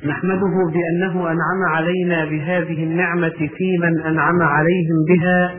نحمده بأنه أنعم علينا بهذه النعمة في من أنعم عليهم بها،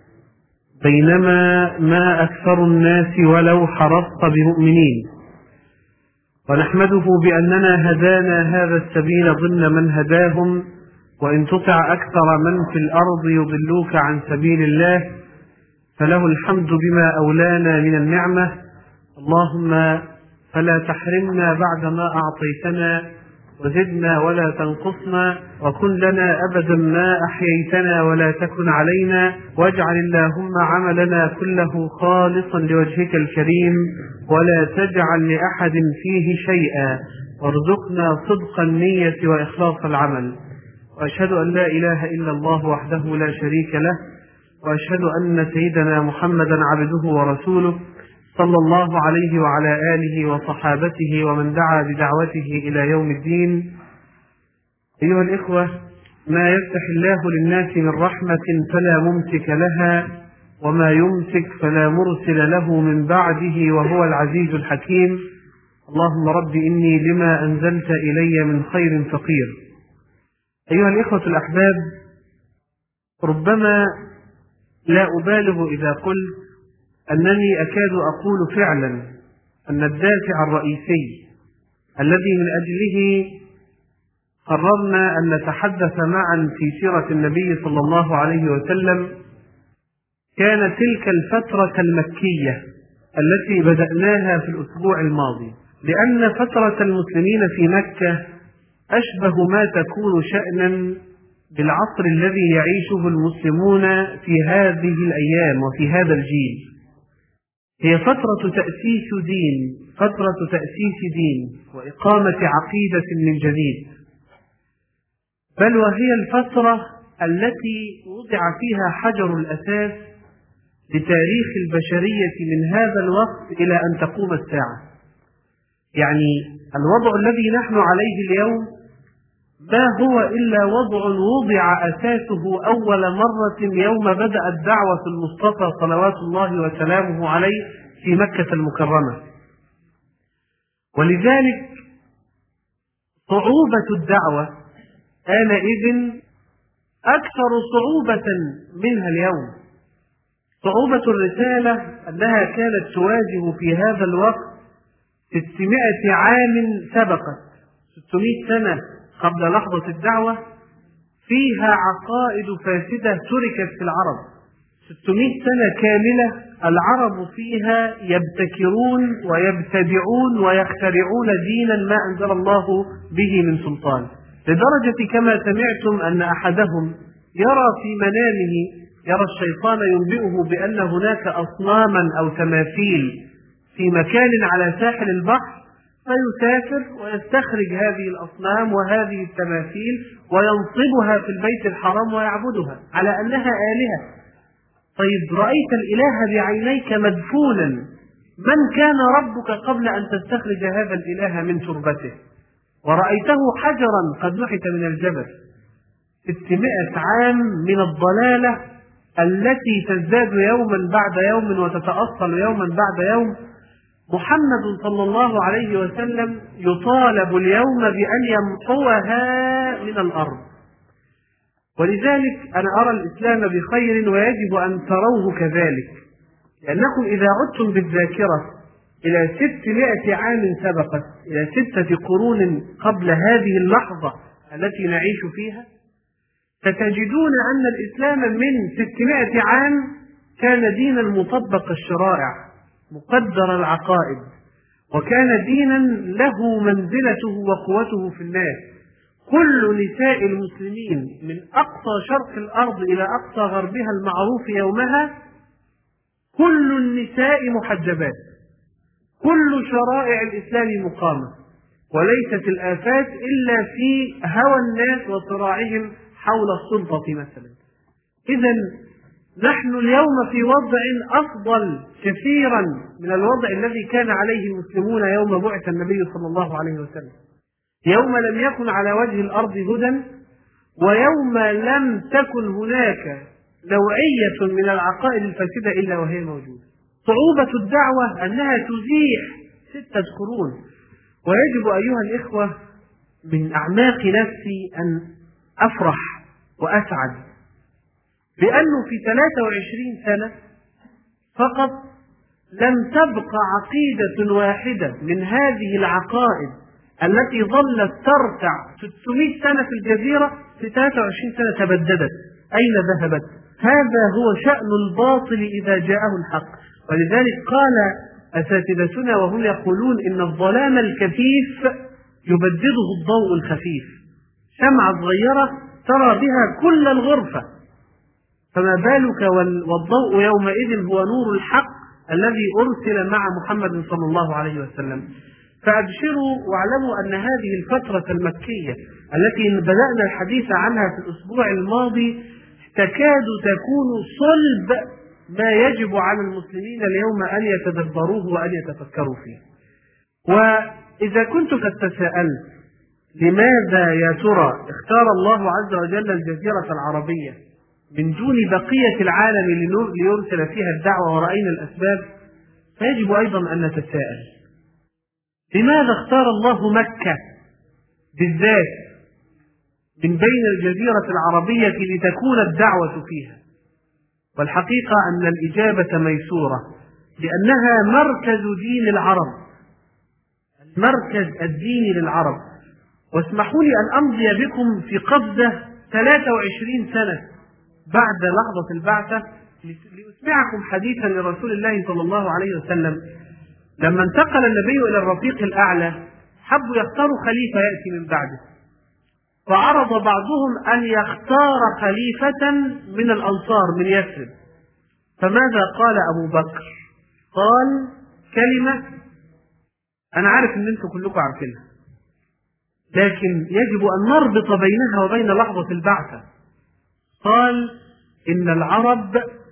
بينما ما أكثر الناس ولو حرصت بمؤمنين. ونحمده بأننا هدانا هذا السبيل ضمن من هداهم، وإن تطع أكثر من في الأرض يضلوك عن سبيل الله فله الحمد بما أولانا من النعمة. اللهم فلا تحرمنا بعد ما أعطيتنا، وزدنا ولا تنقصنا، وكن لنا أبدا ما أحييتنا ولا تكن علينا، واجعل اللهم عملنا كله خالصا لوجهك الكريم، ولا تجعل لأحد فيه شيئا، وارزقنا صدق النية وإخلاص العمل. وأشهد أن لا إله إلا الله وحده لا شريك له، وأشهد أن سيدنا محمدا عبده ورسوله صلى الله عليه وعلى آله وصحابته ومن دعا بدعوته إلى يوم الدين. أيها الإخوة، ما يفتح الله للناس من رحمة فلا ممسك لها، وما يمسك فلا مرسل له من بعده، وهو العزيز الحكيم. اللهم رب إني لما أنزلت إلي من خير فقير. أيها الإخوة الأحباب، ربما لا أبالغ إذا قلت أنني أكاد أقول فعلا أن الدافع الرئيسي الذي من أجله قررنا أن نتحدث معا في سيرة النبي صلى الله عليه وسلم كان تلك الفترة المكية التي بدأناها في الأسبوع الماضي، لأن فترة المسلمين في مكة أشبه ما تكون شأنا بالعصر الذي يعيشه المسلمون في هذه الأيام وفي هذا الجيل. هي فترة تأسيس دين وإقامة عقيدة من جديد، بل وهي الفترة التي وضع فيها حجر الأساس لتاريخ البشرية من هذا الوقت إلى أن تقوم الساعة. يعني الوضع الذي نحن عليه اليوم ما هو إلا وضع وضع أساسه أول مرة يوم بدأت دعوة المصطفى صلوات الله وسلامه عليه في مكة المكرمة. ولذلك صعوبة الدعوة آنئذ أكثر صعوبة منها اليوم. صعوبة الرسالة أنها كانت تواجه في هذا الوقت 600 عام سبقت، 600 سنة قبل لحظة الدعوة، فيها عقائد فاسدة تركت في العرب. 600 سنة كاملة العرب فيها يبتكرون ويبتدعون ويخترعون دينا ما أنزل الله به من سلطان، لدرجة كما سمعتم أن أحدهم يرى في منامه، يرى الشيطان ينبئه بأن هناك أصناما أو تماثيل في مكان على ساحل البحر، فيسافر ويستخرج هذه الأصنام وهذه التماثيل وينصبها في البيت الحرام ويعبدها على أنها آلهة. طيب، رأيت الإله بعينيك مدفونا، من كان ربك قبل أن تستخرج هذا الإله من تربته؟ ورأيته حجرا قد نحت من الجبل. 600 عام من الضلالة التي تزداد يوما بعد يوم وتتأصل يوما بعد يوم. محمد صلى الله عليه وسلم يطالب اليوم بأن يمحوها من الأرض. ولذلك أنا أرى الإسلام بخير ويجب أن تروه كذلك، لأنكم إذا عدتم بالذاكرة إلى 600 عام سبقت، إلى 6 قرون قبل هذه اللحظة التي نعيش فيها، فتجدون أن الإسلام من 600 عام كان دينا مطبق الشرائع مقدر العقائد، وكان دينا له منزلته وقوته في الناس. كل نساء المسلمين من أقصى شرق الأرض إلى أقصى غربها المعروف يومها، كل النساء محجبات، كل شرائع الإسلام مقامة، وليست الآفات إلا في هوى الناس وصراعهم حول السلطة مثلا. إذن نحن اليوم في وضع أفضل كثيرا من الوضع الذي كان عليه المسلمون يوم بعث النبي صلى الله عليه وسلم، يوم لم يكن على وجه الأرض هدى، ويوم لم تكن هناك نوعية من العقائد الفاسدة إلا وهي موجودة. صعوبة الدعوة أنها تزيح 6 قرون. ويجب أيها الإخوة من أعماق نفسي أن أفرح وأسعد بأنه في 23 سنة فقط لم تبقى عقيدة واحدة من هذه العقائد التي ظلت ترتع 600 سنة في الجزيرة في 23 سنة تبددت. أين ذهبت؟ هذا هو شأن الباطل إذا جاءه الحق. ولذلك قال أساتذتنا وهم يقولون إن الظلام الكثيف يبدده الضوء الخفيف. شمعة صغيرة ترى بها كل الغرفة، فما بالك والضوء يومئذ هو نور الحق الذي أرسل مع محمد صلى الله عليه وسلم. فأبشروا واعلموا أن هذه الفترة المكية التي بدأنا الحديث عنها في الأسبوع الماضي تكاد تكون صلب ما يجب على المسلمين اليوم أن يتدبروه وأن يتفكروا فيه. وإذا كنت قد تساءلت لماذا يا ترى اختار الله عز وجل الجزيرة العربية من دون بقية العالم ليرسل فيها الدعوة ورأينا الأسباب، فيجب أيضا أن نتساءل لماذا اختار الله مكة بالذات من بين الجزيرة العربية لتكون الدعوة فيها؟ والحقيقة أن الإجابة ميسورة، لأنها مركز دين العرب، المركز الديني للعرب. واسمحوا لي أن أمضي بكم في قبضة 23 سنة بعد لحظة البعثة لأسمعكم حديثا لرسول الله صلى الله عليه وسلم. لما انتقل النبي إلى الرفيق الأعلى حبوا يختاروا خليفة يأتي من بعده، فعرض بعضهم أن يختار خليفة من الأنصار من يثرب. فماذا قال أبو بكر؟ قال كلمة أنا عارف أن أنتم كلكم عارفينها، لكن يجب أن نربط بينها وبين لحظة البعثة. قال إن العرب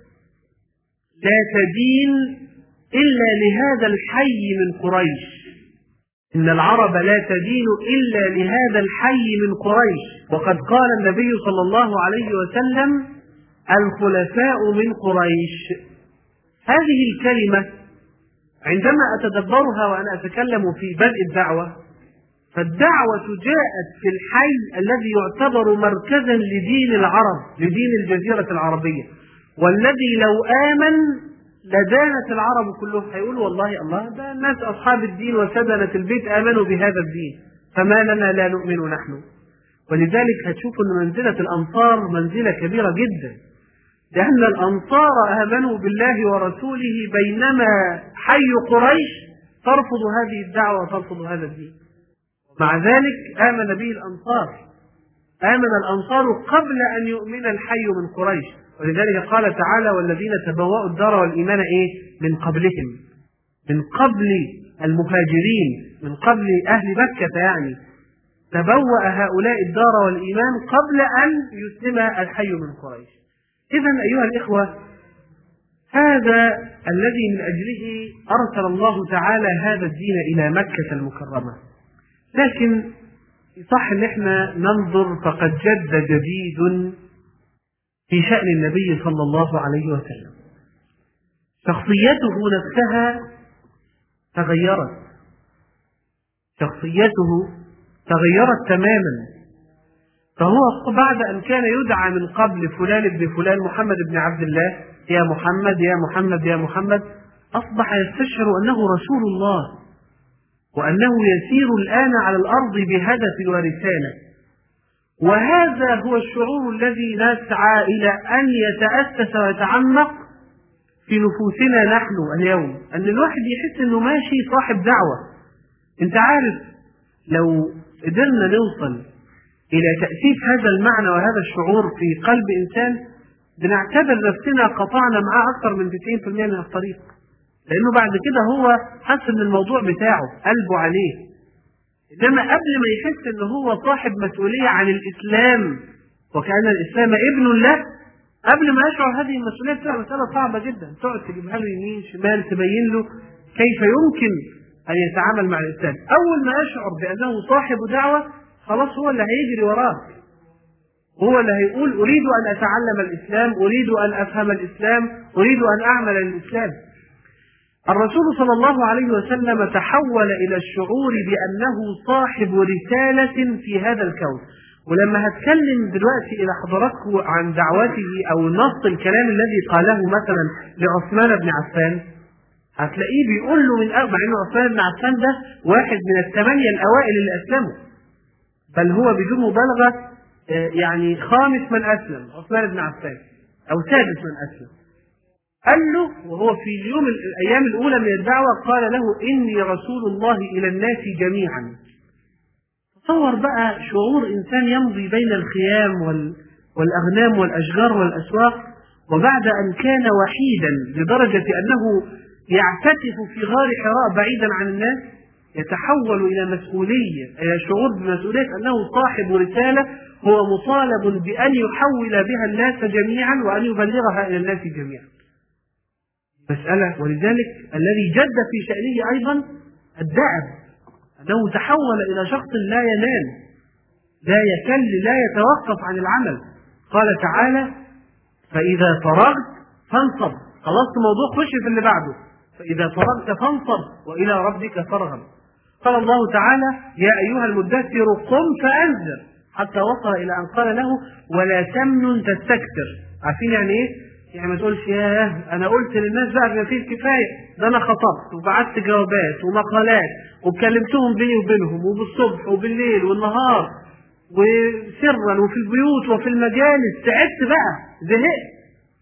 لا تدين إلا لهذا الحي من قريش، إن العرب لا تدين إلا لهذا الحي من قريش. وقد قال النبي صلى الله عليه وسلم الخلفاء من قريش. هذه الكلمة عندما أتدبرها وأنا أتكلم في بدء الدعوة، فالدعوة جاءت في الحي الذي يعتبر مركزا لدين العرب، لدين الجزيرة العربية، والذي لو آمن لدانت العرب كلهم، هيقولوا والله الله ده الناس أصحاب الدين وسدنة البيت آمنوا بهذا الدين، فما لنا لا نؤمن نحن. ولذلك هتشوفوا أن منزلة الأنصار منزلة كبيرة جدا، لأن الأنصار آمنوا بالله ورسوله، بينما حي قريش ترفض هذه الدعوة وترفض هذا الدين. مع ذلك آمن به الأنصار، آمن الأنصار قبل أن يؤمن الحي من قريش. ولذلك قال تعالى والذين تبوأوا الدار والإيمان من قبلهم، من قبل المهاجرين، من قبل أهل مكة، يعني تبوأ هؤلاء الدار والإيمان قبل أن يسلم الحي من قريش. إذن أيها الإخوة، هذا الذي من أجله أرسل الله تعالى هذا الدين إلى مكة المكرمة. لكن صح ان احنا ننظر، فقد جد جديد في شأن النبي صلى الله عليه وسلم. شخصيته نفسها تغيرت، شخصيته تغيرت تماما. فهو بعد أن كان يدعى من قبل فلان ابن فلان محمد بن عبد الله، يا محمد يا محمد يا محمد، أصبح يستشعر أنه رسول الله، وأنه يسير الآن على الأرض بهدف ورسالة. وهذا هو الشعور الذي نسعى إلى أن يتأسس ويتعمق في نفوسنا نحن اليوم، أن الواحد يحس أنه ماشي صاحب دعوة. أنت عارف لو قدرنا نوصل إلى تأسيس هذا المعنى وهذا الشعور في قلب إنسان، بنعتبر نفسنا قطعنا معاه أكثر من 90% من الطريق، لأنه بعد كده هو حس أن الموضوع بتاعه قلبه عليه. إنما قبل ما يحس أنه هو صاحب مسؤولية عن الإسلام وكأن الإسلام ابن له، قبل ما يشعر هذه المسؤولية بتبقى مسألة صعبة جدا، تقعد تجيبها له يمين شمال، تبين له كيف يمكن أن يتعامل مع الإسلام. أول ما يشعر بأنه صاحب دعوة، خلاص هو اللي هيجري وراه، هو اللي هيقول أريد أن أتعلم الإسلام، أريد أن أفهم الإسلام، أريد أن أعمل الإسلام. الرسول صلى الله عليه وسلم تحول إلى الشعور بأنه صاحب رسالة في هذا الكون. ولما هتكلم دلوقتي إلى حضراتكم عن دعوته أو نص الكلام الذي قاله مثلا لعثمان بن عفان، هتلاقيه بيقول له مع إنه عثمان بن عفان ده واحد من الثمانية الأوائل اللي أسلموا، بل هو بدون مبالغة يعني خامس من أسلم عثمان بن عفان أو سادس من أسلم. قال له وهو في الأيام الأولى من الدعوة قال له إني رسول الله إلى الناس جميعا. تصور بقى شعور إنسان يمضي بين الخيام والأغنام والأشجار والأسواق، وبعد أن كان وحيدا لدرجة أنه يعتكف في غار حراء بعيدا عن الناس، يتحول إلى مسؤولية، إلى شعور بمسؤولية أنه صاحب رسالة هو مطالب بأن يحول بها الناس جميعا وأن يبلغها إلى الناس جميعا. مسألة. ولذلك الذي جد في شأنه أيضا الدأب، أنه تحول إلى شخص لا ينام، لا يكل، لا يتوقف عن العمل. قال تعالى فإذا فرغت فانصب. خلصت موضوع، خش في اللي بعده. فإذا فرغت فانصب وإلى ربك فارغب. قال الله تعالى يا أيها المدثر قم فأنذر، حتى وصل إلى أن قال له ولا تمنن تستكثر. عارفين يعني إيه؟ يعني ما تقولش ياه أنا قلت للناس بقى بما فيه الكفاية، ده أنا خطبت وبعت جوابات ومقالات وكلمتهم بيني وبينهم وبالصبح وبالليل والنهار وسرا وفي البيوت وفي المجالس، تعبت بقى زهقت.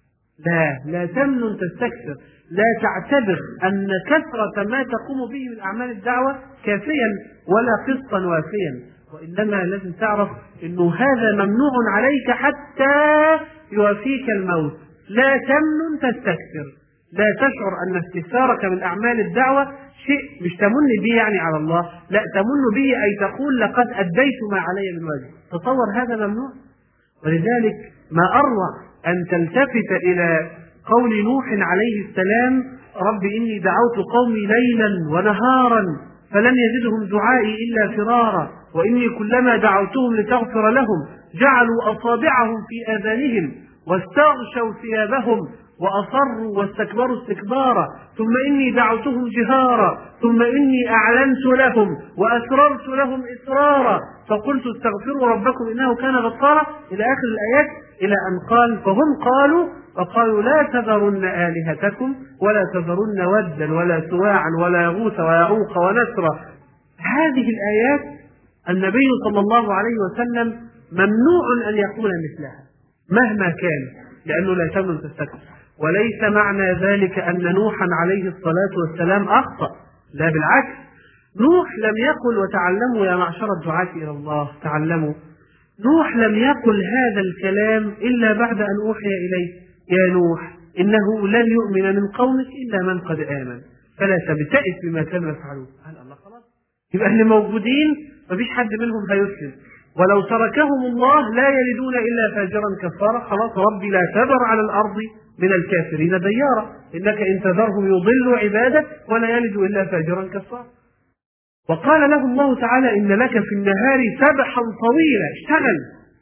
لا تمنن تستكثر، لا تعتبر أن كثرة ما تقوم به من أعمال الدعوة كافيا ولا قسطا وافيا، وإنما لازم تعرف أنه هذا ممنوع عليك حتى يوافيك الموت. لا تمنن تستكثر، لا تشعر أن استكثارك من أعمال الدعوة شيء مش تمن به يعني على الله، لا تمن به أي تقول لقد أديت ما علي من واجب. تصور هذا ممنوع. ولذلك ما أروع أن تلتفت إلى قول نوح عليه السلام رب إني دعوت قومي ليلا ونهارا فلم يزدهم دعائي إلا فرارا وإني كلما دعوتهم لتغفر لهم جعلوا أصابعهم في آذانهم واستغشوا ثيابهم وأصروا واستكبروا استكبارا ثم إني دعوتهم جهارا ثم إني أعلنت لهم وأسررت لهم إسرارا فقلت استغفروا ربكم إنه كان غفارا إلى آخر الآيات، إلى أن قال فهم قالوا لا تذرن آلهتكم ولا تذرن ودا ولا سواعا ولا يغوث ويعوق ونسرا. هذه الآيات النبي صلى الله عليه وسلم ممنوع أن يقول مثلها مهما كان، لأنه لا تمنن تستكثر. وليس معنى ذلك أن نوحا عليه الصلاة والسلام أخطأ، لا بالعكس، نوح لم يقل وتعلموا يا معشر الدعاة إلى الله تعلموا. نوح لم يقل هذا الكلام إلا بعد أن أوحي إليه يا نوح إنه لن يؤمن من قومك إلا من قد آمن فلا تبتئس بما كانوا يفعلون. قال الله خلاص، يبقى اللي موجودين مفيش حد منهم هيسلم، ولو تركهم الله لا يلدون إلا فاجرا كفارا. خلاص ربي لا تذر على الأرض من الكافرين ديارا إنك إن تذرهم يضلوا عبادك ولا يلد إلا فاجرا كفارا. وقال له الله تعالى إن لك في النهار سبحا طويلا، اشتغل.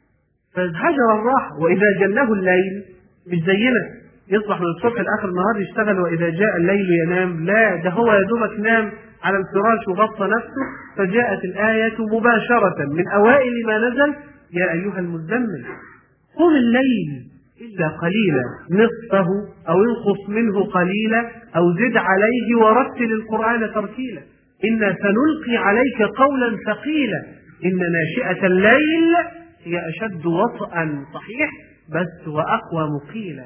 فهجر الراحة. وإذا جنه الليل مش زينا يصبح من الصبح لآخر النهار يشتغل وإذا جاء الليل ينام، لا ده هو يدوبك نام على الفراش وغطى نفسه. فجاءت الآية مباشرة من أوائل ما نزل يا أيها المزمل قم الليل إلا قليلا نصفه أو انقص منه قليلا أو زد عليه ورتل القرآن ترتيلا إنا سنلقي عليك قولا ثقيلا إن ناشئة الليل هي أشد وطئا صحيح بس وأقوى مقيلا.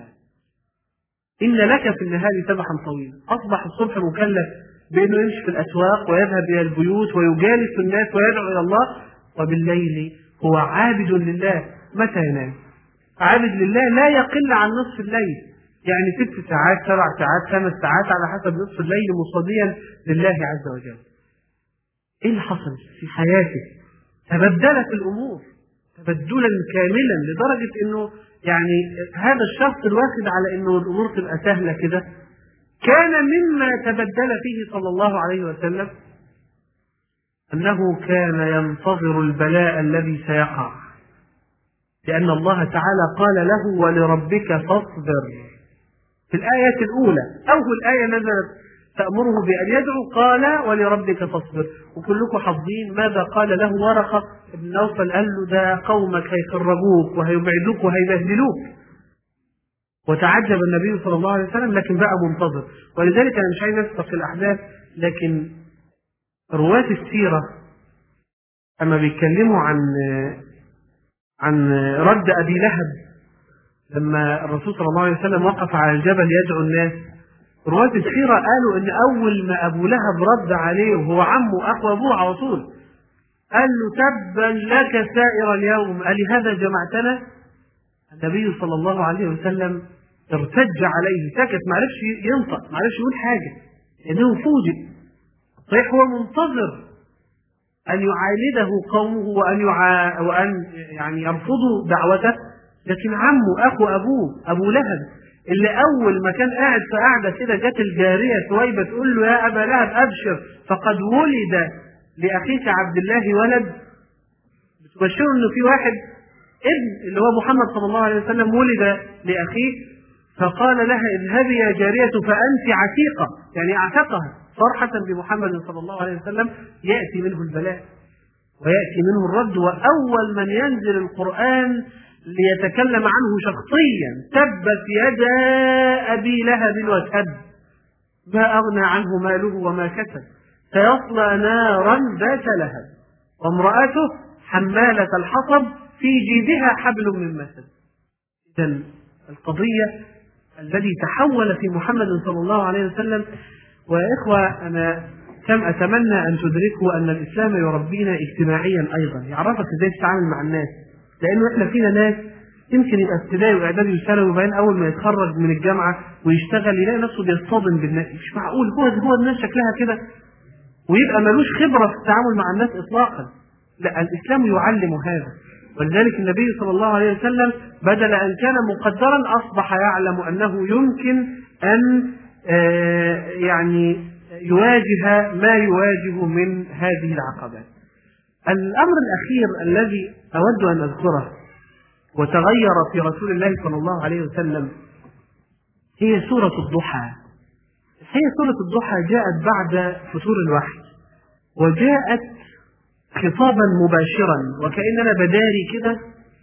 إن لك في النهار سبحا طويلا. أصبح الصبح مكلف بأنه يمشي في الأسواق ويذهب إلى البيوت ويجالس الناس ويدعو إلى الله، وبالليل هو عابد لله. متى ينام؟ عابد لله لا يقل عن نصف الليل، يعني 6 ساعات 7 ساعات 5 ساعات على حسب نصف الليل مصليا لله عز وجل. إيه اللي حصل في حياته؟ تبدلت الأمور تبدلا كاملا لدرجة أنه يعني هذا الشخص الواخد على أنه الأمور تبقى سهلة كده كان مما تبدل فيه صلى الله عليه وسلم أنه كان ينتظر البلاء الذي سيقع، لأن الله تعالى قال له ولربك فاصبر في الآية الأولى. أول آية نزلت تأمره بأن يدعو؟ قال ولربك فاصبر. وكلكم حافظين ماذا قال له ورقة بن نوفل، قال له ده قومك هيخرجوك وهيبعدوك وهيبهدلوك. وتعجب النبي صلى الله عليه وسلم، لكن بقى منتظر. ولذلك أنا مش عايز أسبق الأحداث، لكن رواة السيرة أما بيتكلموا عن رد أبي لهب لما الرسول صلى الله عليه وسلم وقف على الجبل يدعو الناس، رواة السيرة قالوا إن أول ما أبو لهب رد عليه وهو عمه أخو أبوه على طول، قال له تبا لك سائر اليوم، ألهذا جمعتنا؟ النبي صلى الله عليه وسلم ارتج عليه، سكت، ما عرفش ينطق، ما عرفش يقول حاجة لأنه فوجئ. صحيح هو منتظر أن يعانده قومه وأن يعني يرفضوا دعوته، لكن عمه أخو أبوه أبو لهب اللي أول ما كان قاعد في قاعدة كده جت الجارية ثويبة تقول له يا أبا لهب أبشر فقد ولد لأخيك عبد الله ولد، بتبشره إنه في واحد ابن اللي هو محمد صلى الله عليه وسلم ولد لأخيه، فقال لها اذهبي يا جارية فأنت عتيقة، يعني اعتقها فرحة بمحمد صلى الله عليه وسلم. يأتي منه البلاء ويأتي منه الرد، وأول من ينزل القرآن ليتكلم عنه شخصيا تبت يدا أبي لهب وتب ما أغنى عنه ماله وما كسب سيصلى نارا ذات لهب وامرأته حمالة الحطب في جيدها حبل من مسد. إذن القضية الذي تحول في محمد صلى الله عليه وسلم. وإخوة أنا كم أتمنى أن تدركوا أن الإسلام يربينا اجتماعيا أيضا، يعرفك إزاي تتعامل مع الناس، لأنه إحنا فينا ناس يمكن يبقى ابتدائي وإعدادي وثانوي وبعدين أول ما يتخرج من الجامعة ويشتغل يلاقي نفسه بيصطدم بالناس، مش معقول هو الناس شكلها كده، ويبقى ملوش خبرة في التعامل مع الناس إطلاقا. لا، الإسلام يعلم هذا. ولذلك النبي صلى الله عليه وسلم بدل أن كان مقدرا أصبح يعلم أنه يمكن أن يعني يواجه ما يواجه من هذه العقبات. الأمر الأخير الذي أود أن أذكره وتغير في رسول الله صلى الله عليه وسلم هي سورة الضحى. هي سورة الضحى جاءت بعد فتور الوحي، وجاءت خطابا مباشرا، وكأننا بداري كده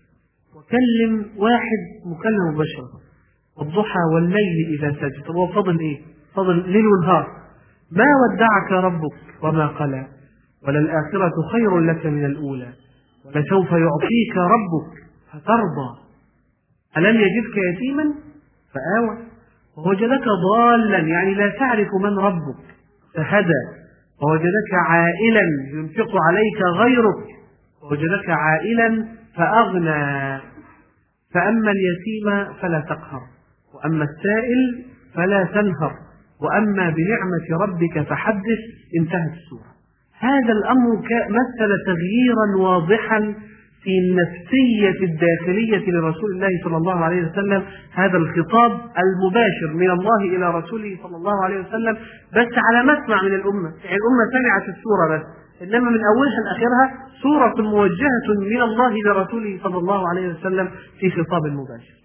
وكلم واحد مكلم مباشرا. الضحى والليل إذا سجد. طب هو فضل إيه؟ فضل ليل ونهار. ما ودعك ربك وما قلى وللآخرة خير لك من الأولى ولسوف يعطيك ربك فترضى ألم يجدك يتيما فآوى ووجدك ضالا يعني لا تعرف من ربك فهدى ووجدك عائلا ينفق عليك غيرك ووجدك عائلا فأغنى فأما اليتيم فلا تقهر وأما السائل فلا تنهر وأما بنعمة ربك فحدث. انتهت السورة. هذا الأمر مثل تغييرا واضحا في النفسية الداخلية لرسول الله صلى الله عليه وسلم. هذا الخطاب المباشر من الله إلى رسوله صلى الله عليه وسلم بس على مسمع من الأمة، يعني الأمة سمعت السورة بس، إنما من أولها لآخرها سورة موجهة من الله لرسوله صلى الله عليه وسلم في خطاب مباشر.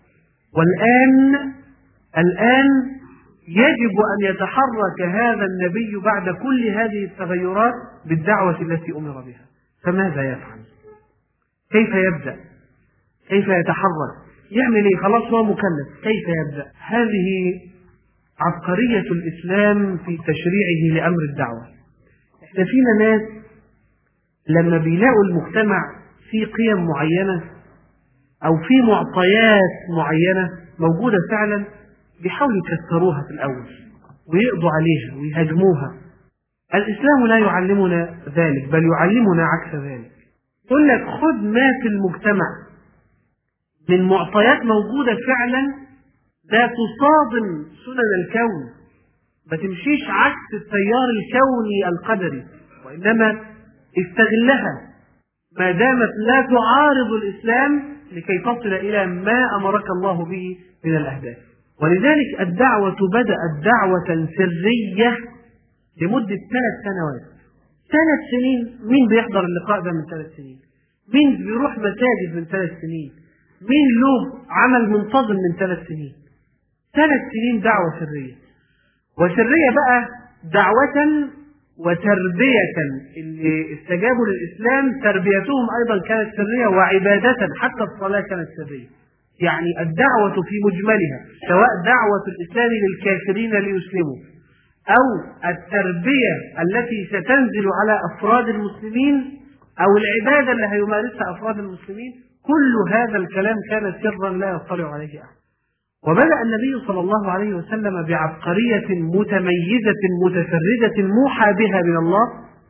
الآن يجب أن يتحرك هذا النبي بعد كل هذه التغيرات بالدعوة التي أمر بها. فماذا يفعل؟ كيف يبدأ؟ كيف يتحرك؟ يعمل إيه؟ خلاص هو مكلف، كيف يبدأ؟ هذه عبقرية الإسلام في تشريعه لأمر الدعوة. إحنا فينا ناس لما بيلاقوا المجتمع في قيم معينة أو في معطيات معينة موجودة فعلا بيحاولوا يكسروها في الأول ويقضوا عليها ويهاجموها. الإسلام لا يعلمنا ذلك، بل يعلمنا عكس ذلك. يقول لك خذ ما في المجتمع من معطيات موجودة فعلا لا تصادم سنن الكون، ما تمشيش عكس التيار الكوني القدري، وإنما استغلها ما دامت لا تعارض الإسلام لكي تصل إلى ما أمرك الله به من الأهداف. ولذلك الدعوة بدأت دعوة سرية لمدة 3 سنوات. 3 سنين. مين بيحضر اللقاء ده من 3 سنين؟ مين بيروح مساجد من 3 سنين؟ مين له عمل منتظم من 3 سنين؟ 3 سنين دعوة سرية. وسرية بقى دعوة وتربية. اللي استجابوا للإسلام تربيتهم أيضا كانت سرية، وعبادة حتى الصلاة كانت سرية. يعني الدعوة في مجملها، سواء دعوة الإسلام للكافرين ليسلموا أو التربية التي ستنزل على أفراد المسلمين أو العبادة اللي هيمارسها أفراد المسلمين، كل هذا الكلام كان سرا لا يطلع عليه أحد. وبدأ النبي صلى الله عليه وسلم بعبقرية متميزة متفردة موحى بها من الله.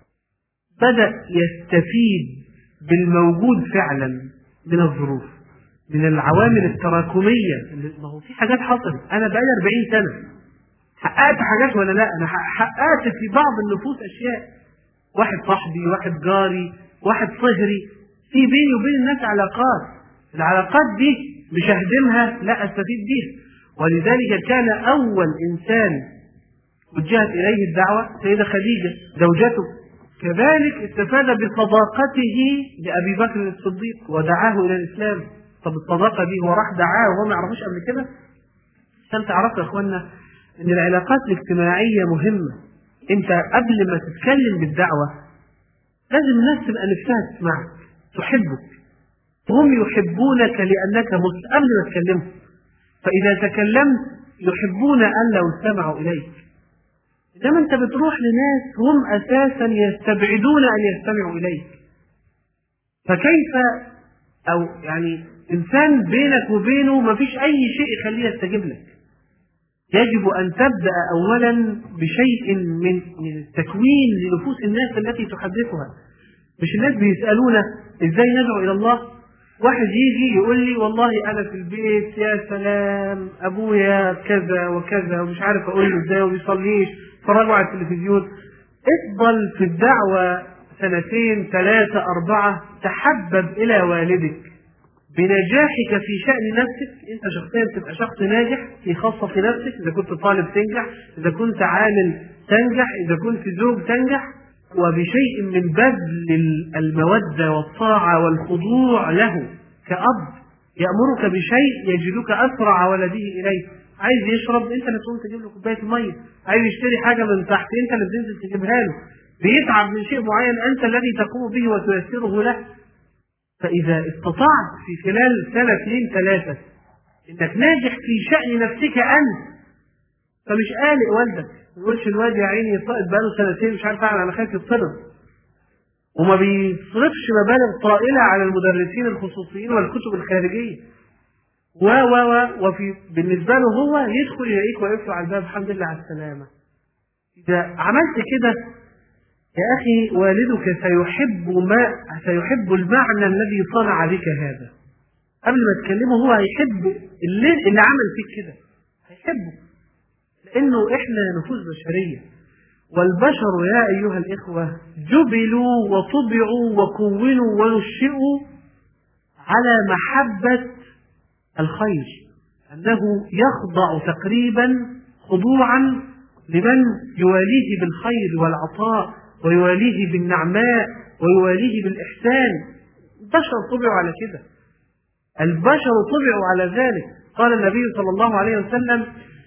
بدأ يستفيد بالموجود فعلا من الظروف، من العوامل التراكمية. ما هو في حاجات حصلت، أنا بقالي 40 سنة حققت حاجات ولا لا؟ أنا حققت في بعض النفوس أشياء، واحد صاحبي، واحد جاري، واحد صهري، في بيني وبين الناس علاقات. العلاقات دي مش أهدمها، لا أستفيد بيها. ولذلك كان أول إنسان وجهت إليه الدعوة سيدة خديجة زوجته، كذلك استفاد بصداقته لأبي بكر الصديق ودعاه إلى الإسلام. طب الصداقة دي هو راح دعاه وهو ما يعرفوش قبل كده؟ عشان تعرفوا يا إخوانا إن العلاقات الاجتماعية مهمة. أنت قبل ما تتكلم بالدعوة لازم الناس تبقى نفسها تسمعك، تحبك، هم يحبونك لأنك قبل ما تكلمهم. فإذا تكلمت يحبون أن لو استمعوا إليك. إنما أنت بتروح لناس هم أساسا يستبعدون أن يستمعوا إليك، فكيف أو يعني إنسان بينك وبينه ما فيش أي شيء يخليه يستجيب لك. يجب أن تبدأ أولا بشيء من التكوين لنفوس الناس التي تحدثها. مش الناس بيسألونا إزاي ندعو إلى الله؟ واحد يجي يقول لي والله أنا في البيت يا سلام أبويا كذا وكذا ومش عارف أقول له إزاي وبيصليش، فرجوا على التلفزيون. افضل في الدعوة 2 3 4، تحبب إلى والدك بنجاحك في شأن نفسك. أنت شخصيا تبقى شخص ناجح في خاصة في نفسك، إذا كنت طالب تنجح، إذا كنت عامل تنجح، إذا كنت زوج تنجح. وبشيء من بذل المودة والطاعة والخضوع له كأب يأمرك بشيء يجدك أسرع ولده إليه. عايز يشرب أنت اللي تقوم تجيب له كوباية المية، عايز يشتري حاجة من تحت أنت اللي بتنزل تجيبها له، بيتعب من شيء معين أنت الذي تقوم به وتيسره له. فإذا استطعت في خلال 1 2 3 إنك ناجح في شأن نفسك أنت، فمش قالق والدك ما يقولش الواد يا عيني يطلق بقاله 2 مش عارف أعمل، أنا خايف يتصرف، وما بيصرفش مبالغ طائلة على المدرسين الخصوصيين والكتب الخارجية وفي بالنسبة له هو يدخل يلاقيك ويقفل على الباب الحمد لله على السلامة. إذا عملت كده يا أخي والدك سيحب المعنى الذي صنع بك هذا. قبل ما تكلمه هو هيحب اللي عمل فيك كده، هيحبه، لأنه إحنا نفوس بشرية، والبشر يا أيها الإخوة جبلوا وطبعوا وكونوا ونشئوا على محبة الخير، أنه يخضع تقريبا خضوعا لمن يواليه بالخير والعطاء ويواليه بالنعماء ويواليه بالإحسان. البشر طبعوا على كده، البشر طبعوا على ذلك. قال النبي صلى الله عليه وسلم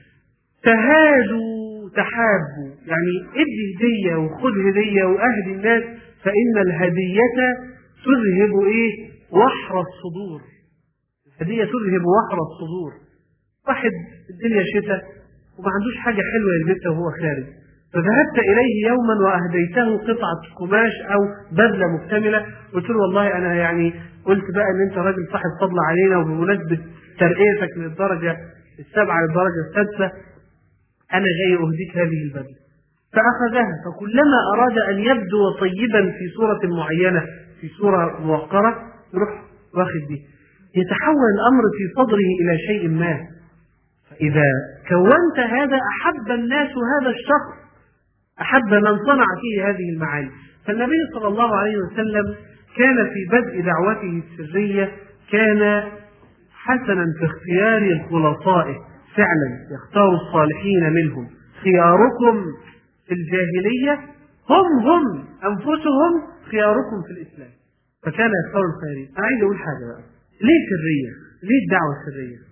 تهادوا تحابوا، يعني ادي هدية وخذ هدية وأهدي الناس، فإن الهدية تذهب وحر الصدور. الهدية تذهب وحر الصدور. واحد الدنيا شتاء وما عندوش حاجة حلوة يلبسها وهو خارج، فذهبت إليه يوما وأهديته قطعة قماش أو بدلة مكتملة، قلت له والله أنا يعني قلت بقى إن أنت راجل صاحب فضل علينا، وبمناسبة ترقيتك من الدرجة 7 للدرجة 6 أنا جاي أهديك هذه البدلة. فأخذها، فكلما أراد أن يبدو طيبا في صورة معينة، في صورة موقرة، يروح واخد دي، يتحول الأمر في صدره إلى شيء ما. فإذا كونت هذا أحب الناس هذا الشخص، أحب من صنع فيه هذه المعاني. فالنبي صلى الله عليه وسلم كان في بدء دعوته السرية كان حسنا في اختيار خلطائه، فعلا يختار الصالحين منهم. خياركم في الجاهلية هم أنفسهم خياركم في الإسلام، فكان يختار الخيرين. أنا عايز أقول حاجة بقى، ليه سرية؟ ليه الدعوة السرية؟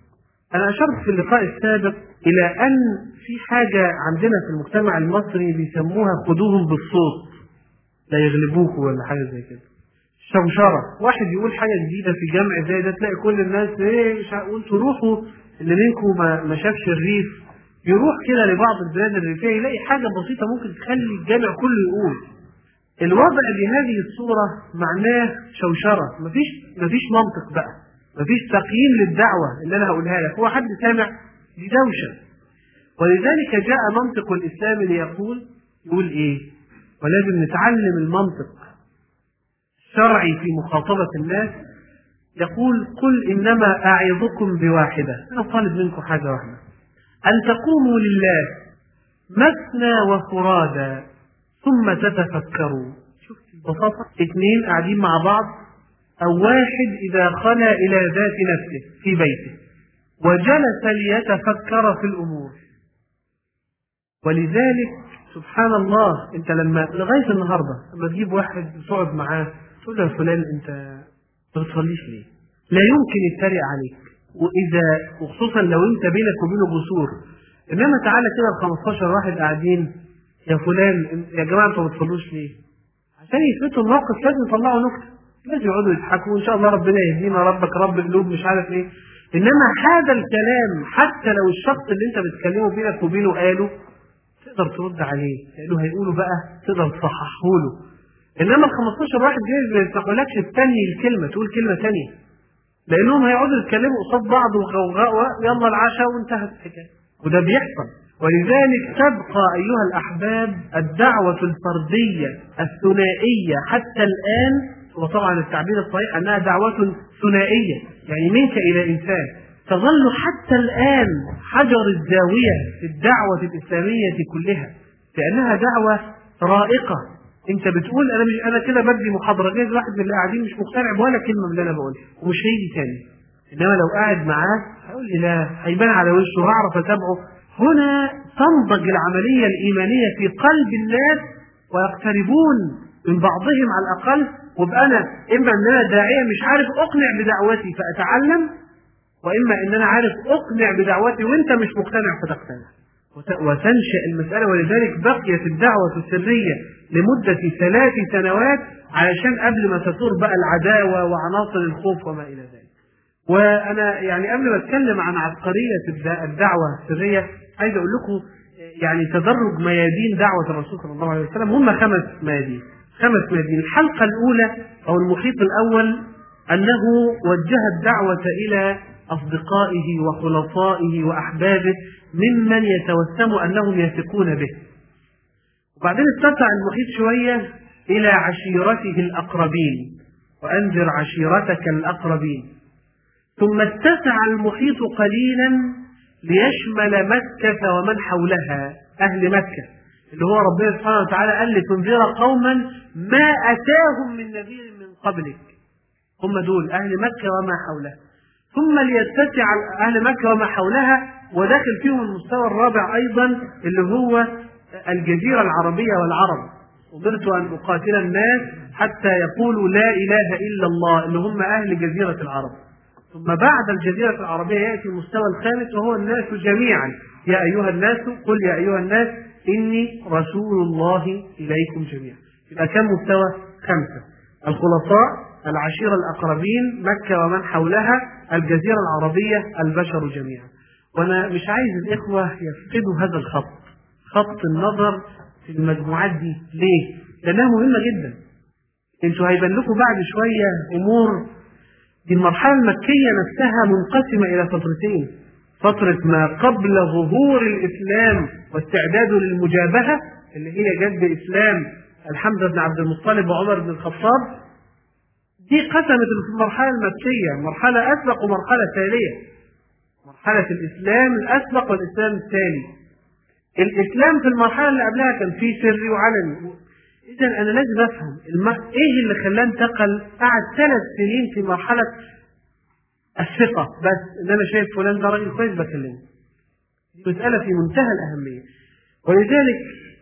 أنا أشرت في اللقاء السابق إلى أن في حاجة عندنا في المجتمع المصري بيسموها خدوهم بالصوت لا يغلبوكوا ولا حاجة زي كده. شوشرة، واحد يقول حاجة جديدة في جمع زي ده تلاقي كل الناس ايه قلتوا روحوا، اللي منكم ما شافش الريف يروح كده لبعض البلاد الريفية يلاقي حاجة بسيطة ممكن تخلي الجامع كله يقول. الوضع بهذه الصورة معناه شوشرة، مفيش منطق بقى، مفيش تقييم للدعوة اللي أنا هقولها لك، هو حد سامع دي دوشة. ولذلك جاء منطق الإسلام يقول إيه؟ ولازم نتعلم المنطق الشرعي في مخاطبة الناس. يقول قل إنما أعظكم بواحدة، أنا طالب منكم حاجة واحدة، أن تقوموا لله مثنى وفرادى ثم تتفكروا. شوف ببساطة، اثنين قاعدين مع بعض، أو واحد إذا خلى إلى ذات نفسه في بيته وجلس ليتفكر في الأمور. ولذلك سبحان الله، أنت لما لغاية النهاردة لما تجيب واحد تقعد معاه تقول له يا فلان أنت ما بتصليش ليه؟ لا يمكن يتريق عليك، وخصوصا لو أنت بينك وبينه جسور. إنما تعالى كده ال 15 واحد قاعدين، يا فلان يا جماعة أنتوا ما بتصلوش ليه؟ عشان يثبتوا الموقف لازم يطلعوا نكتة، لازم يقعدوا يضحكوا وإن شاء الله ربنا يهدينا ربك رب قلوب مش عارف إيه. إنما هذا الكلام حتى لو الشخص اللي أنت بتكلمه بينك وبينه قاله تقدر ترد عليه، لأنه هيقوله بقى تقدر تصححه له. إنما ال 15 واحد جاي ما يستقبلكش تستني الكلمة تقول كلمة ثانية، لأنهم هيقعدوا يتكلموا قصاد بعض وغوغاء يلا العشاء وانتهت الحكاية، وده بيحصل. ولذلك تبقى أيها الأحباب الدعوة الفردية الثنائية حتى الآن، وطبعا التعبير الصحيح أنها دعوة ثنائية يعني منك إلى إنسان، تظل حتى الآن حجر الزاوية في الدعوة الإسلامية كلها، لأنها دعوة رائقة. أنت بتقول أنا كده بدي محاضرة، جايز واحد من اللي قاعدين مش مقتنع بولا كلمة من اللي أنا بقولها ومش هيجي تاني، إنما لو قاعد معاه هيقول لي لا، هيبان على وشه وهعرف أتابعه. هنا تنضج العملية الإيمانية في قلب الناس ويقتربون من بعضهم على الأقل، وابقى أنا إما أن أنا داعية مش عارف أقنع بدعوتي فأتعلم، وإما أن أنا عارف أقنع بدعوتي وإنت مش مقتنع فتقتنع وتنشأ المسألة. ولذلك بقيت الدعوة السرية لمدة 3 سنوات علشان قبل ما تثور بقى العداوة وعناصر الخوف وما إلى ذلك. وأنا يعني قبل ما أتكلم عن عبقرية الدعوة السرية عايز أقول لكم يعني تدرج ميادين دعوة الرسول صلى الله عليه وسلم، هم 5 ميادين. الحلقة الأولى أو المحيط الأول أنه وجه الدعوة إلى أصدقائه وخلطائه وأحبابه ممن يتوسم أنهم يثقون به. وبعدين اتسع المحيط شوية إلى عشيرته الأقربين، وأنذر عشيرتك الأقربين. ثم اتسع المحيط قليلا ليشمل مكة ومن حولها، أهل مكة اللي هو ربنا سبحانه وتعالى قال لتنذر قوما ما أتاهم من نذير من قبلك، هم دول أهل مكة وما حولها. ثم ليتسع أهل مكة وما حولها وداخل فيهم المستوى الرابع أيضا اللي هو الجزيرة العربية والعرب. أمرت أن أقاتل الناس حتى يقولوا لا إله إلا الله، اللي هم أهل جزيرة العرب. ثم بعد الجزيرة العربية يأتي المستوى الخامس وهو الناس جميعا، يا أيها الناس قل يا أيها الناس إني رسول الله إليكم جميعا. يبقى كم مستوى؟ 5: الخلطاء، العشيرة الأقربين، مكة ومن حولها، الجزيرة العربية، البشر جميعا. وأنا مش عايز الإخوة يفقدوا هذا الخط، خط النظر في المجموعات دي. ليه؟ لأنها مهمة جدا. انتوا هيبان لكم بعد شوية أمور. دي المرحلة المكية نفسها منقسمة إلى فترتين: فترة ما قبل ظهور الإسلام واستعداده للمجابهة اللي هي جد إسلام الحمزة بن عبد المطلب وعمر بن الخطاب، دي قسمت المرحلة المكية مرحلة أسبق ومرحلة تالية. مرحلة الإسلام الأسبق والإسلام التالي. الإسلام في المرحلة اللي قبلها كان فيه سري وعلني. إذا أنا لازم أفهم إيه اللي خلاه انتقل، قعد 3 سنين في مرحلة الثقة بس، إن أنا شايف فلان ده راجل كويس بكلمه. دي مسألة في منتهى الأهمية. ولذلك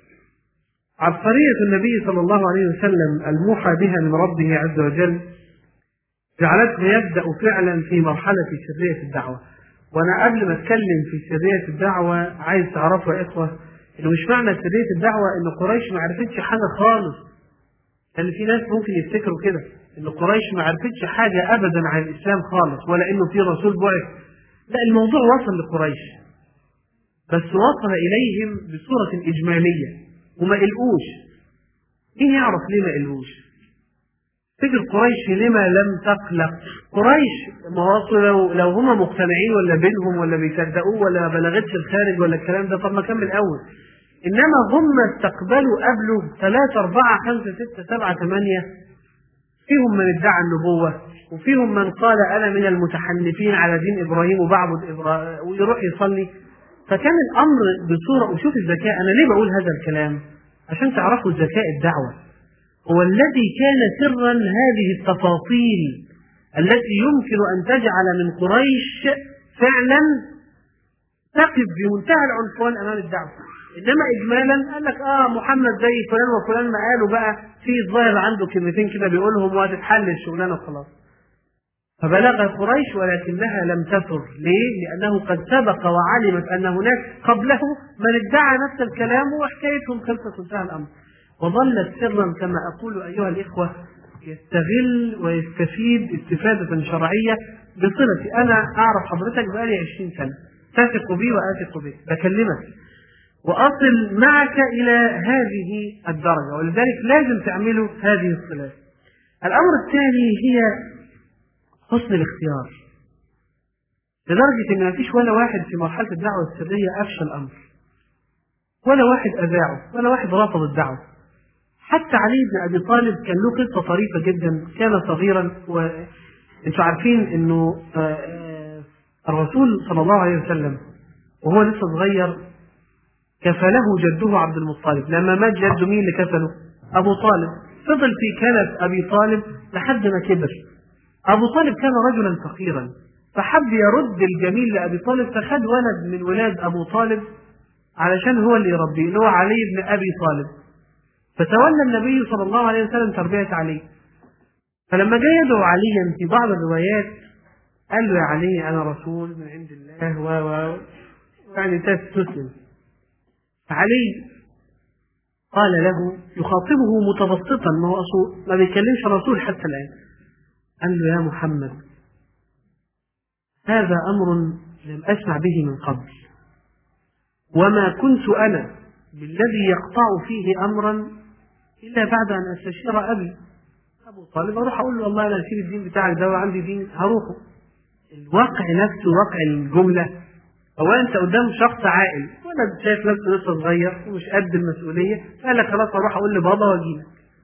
عبقرية النبي صلى الله عليه وسلم الموحى بها من ربه عز وجل جعلته يبدأ فعلا في مرحلة سرية الدعوة. وأنا قبل ما أتكلم في سرية الدعوة عايز تعرفوا يا إخوة إنه مش معنى سرية الدعوة إن قريش ما عرفتش حاجة خالص، لأن في ناس ممكن يفتكروا كده إن قريش ما عرفتش حاجة أبدا عن الإسلام خالص ولا إنه في رسول بعث. لا، الموضوع وصل لقريش بس وصل إليهم بصورة إجمالية وما قلقوش. مين يعرف ليه ما قلقوش؟ فكر قريش لما لم تقلق؟ قريش ما وصلوا لو هم مقتنعين ولا بينهم ولا بيصدقوه ولا ما بلغتش الخارج ولا الكلام ده، طب ما كان من الأول. إنما هم استقبلوا قبله 3 4 5 6 7 8، فيهم من ادعى النبوة وفيهم من قال أنا من المتحنفين على دين إبراهيم وبعبد إبراهيم ويروح يصلي. فكان الأمر بصورة، وشوف الذكاء. أنا ليه بقول هذا الكلام؟ عشان تعرفوا ذكاء الدعوة هو الذي كان سرا هذه التفاصيل التي يمكن أن تجعل من قريش فعلا تقف بمنتهى العنفوان أمام الدعوة. إنما إجمالا قال لك محمد زي فلان وفلان ما قالوا بقى في ظاهر عنده كلمتين كده بيقولهم وهتتحل الشغلانة وخلاص. فبلغ قريش ولكنها لم تثر. ليه؟ لأنه قد سبق وعلمت أن هناك قبله من ادعى نفس الكلام وحكايتهم خلصت وانتهى الأمر. وظلت سرا كما أقول أيها الإخوة يستغل ويستفيد استفادة شرعية بصلتي. أنا أعرف حضرتك بقالي 20 سنة، تثق بي وأثق بك، بكلمك وأصل معك إلى هذه الدرجة، ولذلك لازم تعملوا هذه الصلات. الأمر الثاني هي حسن الاختيار، لدرجة إن ما فيش ولا واحد في مرحلة الدعوة السرية أفشى الأمر، ولا واحد أذاعه، ولا واحد رفض الدعوة. حتى علي بن أبي طالب كان له قصة طريفة جدا. كان صغيرا، وانتم عارفين إنه الرسول صلى الله عليه وسلم وهو لسه صغير كفله جده عبد المطلب. لما مات جده مين اللي كفله؟ أبو طالب. فضل في كنف أبي طالب لحد ما كبر. أبو طالب كان رجلا فقيرا، فحب يرد الجميل لأبي طالب، فخد ولد من ولاد أبو طالب علشان هو اللي يربيه، اللي هو علي بن أبي طالب. فتولى النبي صلى الله عليه وسلم تربية علي. فلما جاء يدعو عليا في بعض الروايات قال له يا علي أنا رسول من عند الله يعني تسلم. فعلي قال له يخاطبه متبسطا، ما هو ما بيكلمش الرسول حتى الآن، قال له يا محمد هذا أمر لم أسمع به من قبل، وما كنت أنا بالذي يقطع فيه أمرا إلا بعد أن أستشير أبي أبو طالب. أروح أقول له والله أنا أسيب الدين بتاعك ده وعندي دين هروحه. الواقع نفسه واقع الجملة. هو أنت قدام شخص عاقل، ولا شايف نفسه لسه صغير ومش قد المسؤولية، فقال لك خلاص أروح أقول لبابا وأجيلك.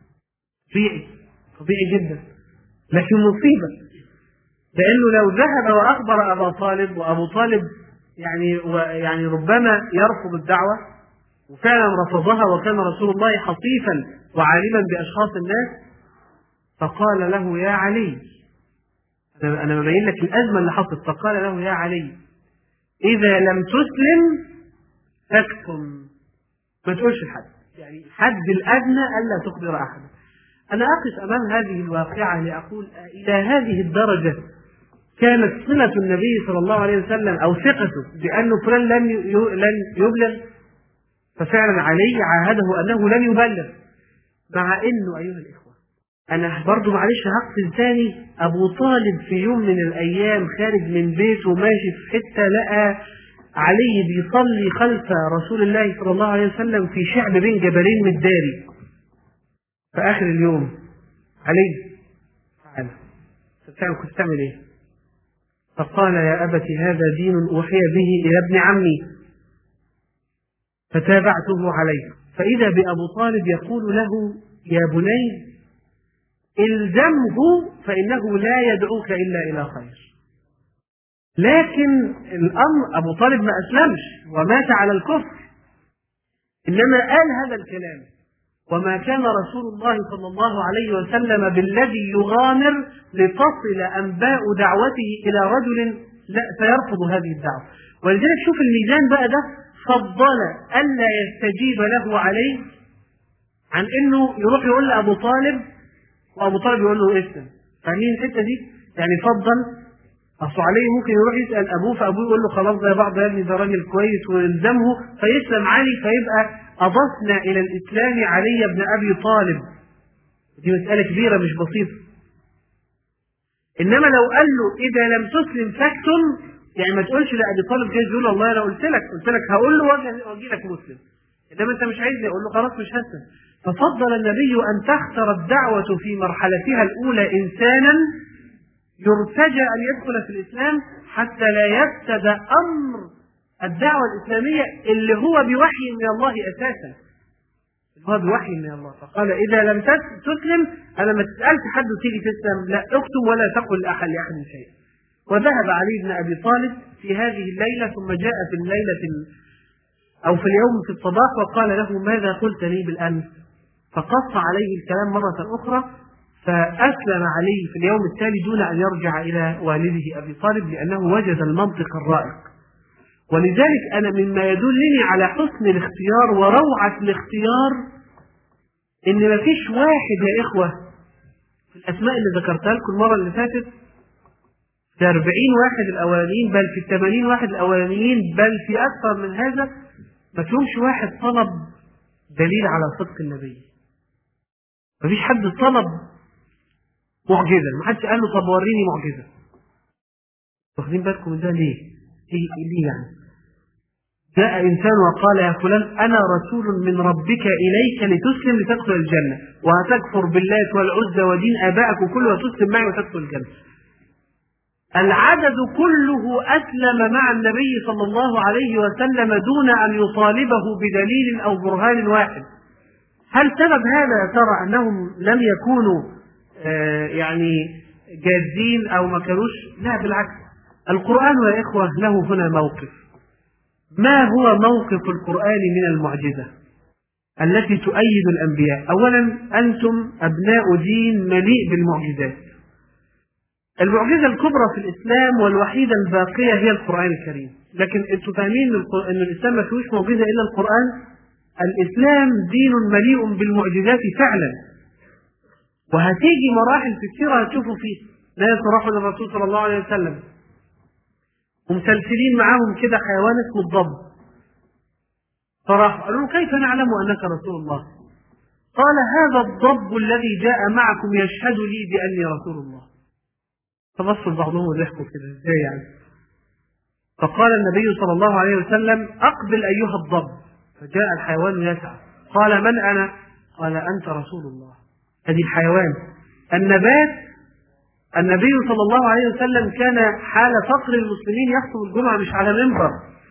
طبيعي جدا، لكن مصيبة، لأنه لو ذهب وأخبر أبا طالب وأبو طالب يعني ربما يرفض الدعوة، وفعلا رفضها وكان رسول الله حصيفا وعالما بأشخاص الناس، فقال له يا علي، أنا ببين لك الأزمة اللي حصلت، فقال له يا علي إذا لم تسلم فاكتم، ما تقولش لحد، يعني الحد الأدنى ألا تخبر أحدا. أنا أقف أمام هذه الواقعة لأقول إلى هذه الدرجة كانت صلة النبي صلى الله عليه وسلم أو ثقته بأنه فلان لن يبلغ، ففعلا علي عاهده أنه لن يبلغ. مع أنه أيها الإخوة أنا برضو معلش هقصد ثاني، أبو طالب في يوم من الأيام خارج من بيته ماشي في حتة لقى علي بيصلي خلف رسول الله صلى الله عليه وسلم في شعب بين جبلين متداري. في آخر اليوم علي تعالى كنت تعمل إيه؟ فقال يا أبت هذا دين أوحي به إلى ابن عمي فتابعته عليه، فإذا بأبو طالب يقول له يا بني الزمه فإنه لا يدعوك إلا إلى خير. لكن الأمر أبو طالب ما أسلمش ومات على الكفر، إنما قال هذا الكلام. وما كان رسول الله صلى الله عليه وسلم بالذي يغامر لتصل أنباء دعوته إلى رجل لا سيرفض هذه الدعوة. ولذلك شوف الميزان بقى ده، فضل ألا يستجيب له عليه عن إنه يروح يقول لأبو طالب وأبو طالب يقول له اسلم. فاهمين الحتة دي؟ يعني فضل أصل علي ممكن يروح يسأل أبوه، فأبوه يقول له خلاص زي بعض يا ابني، ده راجل كويس، ويلزمه فيسلم علي، فيبقى أضفنا إلى الإسلام علي بن أبي طالب. دي مسألة كبيرة مش بسيطة. إنما لو قال له إذا لم تسلم فاكتم، يعني ما تقولش لأبي طالب جاي يقول والله أنا قلت لك هقول له وأجي لك مسلم، إنما أنت مش عايزني أقول له خلاص مش هسلم. ففضل النبي أن تختر الدعوة في مرحلتها الأولى إنسانا يرتجى أن يدخل في الإسلام حتى لا يفسد أمر الدعوة الإسلامية اللي هو بوحي من الله أساسا، هو بوحي من الله. فقال إذا لم تسلم، أنا ما تسألش حد وتيجي تسلم، لا اكتب ولا تقل لأحد شيء. وذهب علي بن أبي طالب في هذه الليلة، ثم جاء في الليلة أو في اليوم في الصباح وقال له ماذا قلت لي بالأمس؟ فقص عليه الكلام مرة أخرى، فأسلم علي في اليوم التالي دون أن يرجع إلى والده أبي طالب، لأنه وجد المنطق الرائق. ولذلك أنا مما يدلني على حسن الاختيار وروعة الاختيار إن ما فيش واحد يا إخوة في الأسماء اللي ذكرتها لكم المرة اللي فاتت في 40 واحد الأولانيين، بل في 80 واحد الأولانيين، بل في أكثر من هذا، ما فيهمش واحد طلب دليل على صدق النبي. ما فيش حد طلب معجزة، ما حدش قال له طب وريني معجزة. واخدين بالكم من ده ليه؟ ليه يعني؟ جاء إنسان وقال يا فلان أنا رسول من ربك إليك لتسلم لتدخل الجنة، وهتكفر بالله والعزى ودين آبائك وكله وتسلم معي وتدخل الجنة. العدد كله أسلم مع النبي صلى الله عليه وسلم دون أن يطالبه بدليل أو برهان واحد. هل سبب هذا يا ترى أنهم لم يكونوا يعني جادين أو ما كانوش؟ لا بالعكس، القرآن يا إخوة له هنا موقف. ما هو موقف القرآن من المعجزة التي تؤيد الأنبياء؟ أولا أنتم أبناء دين مليء بالمعجزات. المعجزة الكبرى في الإسلام والوحيدة الباقية هي القرآن الكريم، لكن أنتم فاهمين أن الإسلام ما فيهوش معجزة إلا القرآن. الإسلام دين مليء بالمعجزات فعلا، وهتيجي مراحل كثيرة هتشوفوا فيه ناس راحوا للرسول صلى الله عليه وسلم ومسلسلين معاهم كده حيوان اسمه الضب، فراحوا قالوا كيف نعلم أنك رسول الله؟ قال هذا الضب الذي جاء معكم يشهد لي بأني رسول الله. فبصوا بعضهم وضحكوا كده ازاي يعني؟ فقال النبي صلى الله عليه وسلم أقبل أيها الضب، فجاء الحيوان يسعى، قال من أنا؟ قال أنت رسول الله. هذه الحيوان. النبات، النبي صلى الله عليه وسلم كان حال فقر المسلمين يخطب الجمعة مش على منبر،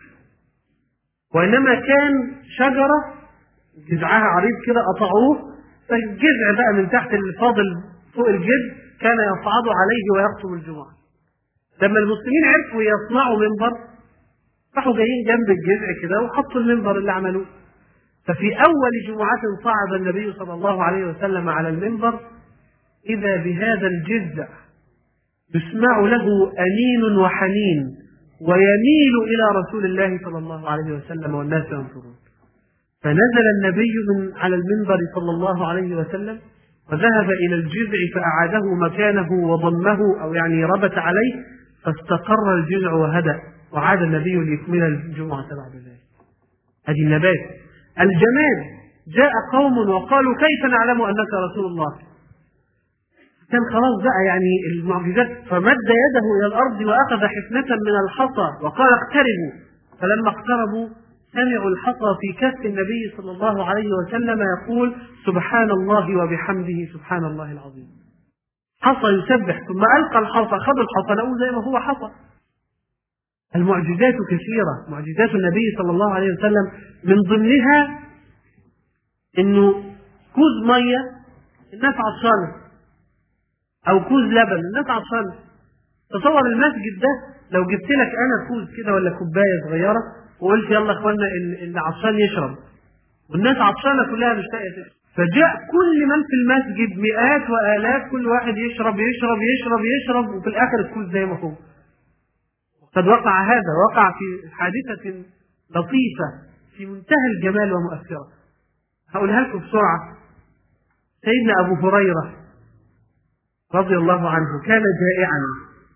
وإنما كان شجرة جذعها عريض كده قطعوه، فالجذع بقى من تحت اللي فاضل فوق الجذع كان يصعد عليه ويخطب الجمعة. لما المسلمين عرفوا يصنعوا منبر راحوا جايين جنب الجذع كده وحطوا المنبر اللي عملوه. ففي أول جمعة صعد النبي صلى الله عليه وسلم على المنبر إذا بهذا الجذع يسمع له أنين وحنين ويميل إلى رسول الله صلى الله عليه وسلم والناس ينظرون. فنزل النبي من على المنبر صلى الله عليه وسلم وذهب إلى الجذع فأعاده مكانه وضمه أو يعني ربط عليه، فاستقر الجذع وهدأ، وعاد النبي ليكمل الجمعة بعد ذلك. هذه النبات. الجماد، جاء قوم وقالوا كيف نعلم أنك رسول الله؟ كان خلاص بقى يعني المعجزات، فمد يده إلى الأرض وأخذ حفنة من الحصى وقال اقتربوا، فلما اقتربوا سمعوا الحصى في كف النبي صلى الله عليه وسلم يقول سبحان الله وبحمده سبحان الله العظيم. حصى يسبح، ثم ألقى الحصى، خذ الحصى لقوا زي ما هو حصى. المعجزات كثيرة، معجزات النبي صلى الله عليه وسلم من ضمنها إنه كوز مية الناس عطشانة، أو كوز لبن الناس عطشانة. تصور المسجد ده لو جبت لك أنا كوز كده ولا كوباية صغيرة وقلت يلا اخوانا اللي عطشان يشرب، والناس عطشانة كلها مش لاقية تشرب، فجاء كل من في المسجد مئات وآلاف كل واحد يشرب يشرب يشرب يشرب، وفي الآخر الكوز زي ما هو. قد وقع هذا، وقع في حادثة لطيفة في منتهى الجمال ومؤثرة، هقولها لكم بسرعة. سيدنا أبو هريرة رضي الله عنه كان جائعا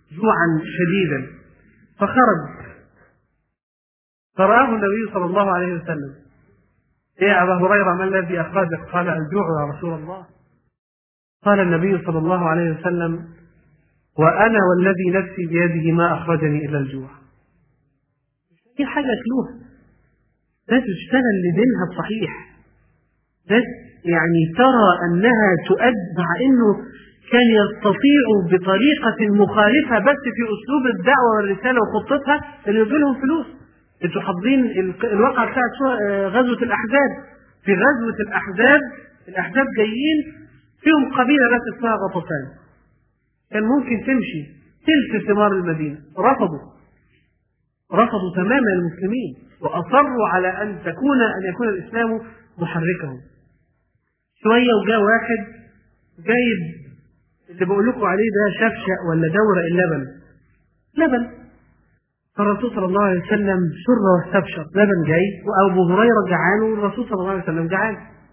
جوعا شديدا، فخرج فرآه النبي صلى الله عليه وسلم. يا أبا هريرة ما الذي أخرجك؟ قال الجوع يا رسول الله. قال النبي صلى الله عليه وسلم وأنا والذي نفسي بيده ما أخرجني إلا الجوع. في حاجة أكلوها، ناس تشتغل لدينها بصحيح، ناس يعني ترى أنها تؤدي، مع أنه كان يستطيع بطريقة مخالفة بس في أسلوب الدعوة والرسالة وخطتها أن يجي لهم فلوس. انتوا حافظين الواقع بتاعت غزوة الأحزاب. في غزوة الأحزاب جايين فيهم قبيلة بس اسمها غطفان، كان ممكن تمشي تلك ثمار المدينة، رفضوا تماما المسلمين وأصروا على أن يكون الإسلام محركهم. شوية وجاء واحد جايب اللي بقول لكم عليه ده شفشق ولا دورة اللبن. فالرسول صلى الله عليه وسلم سر واستبشر، لبن جاي وأبو هريرة جعان والرسول صلى الله عليه وسلم جعان.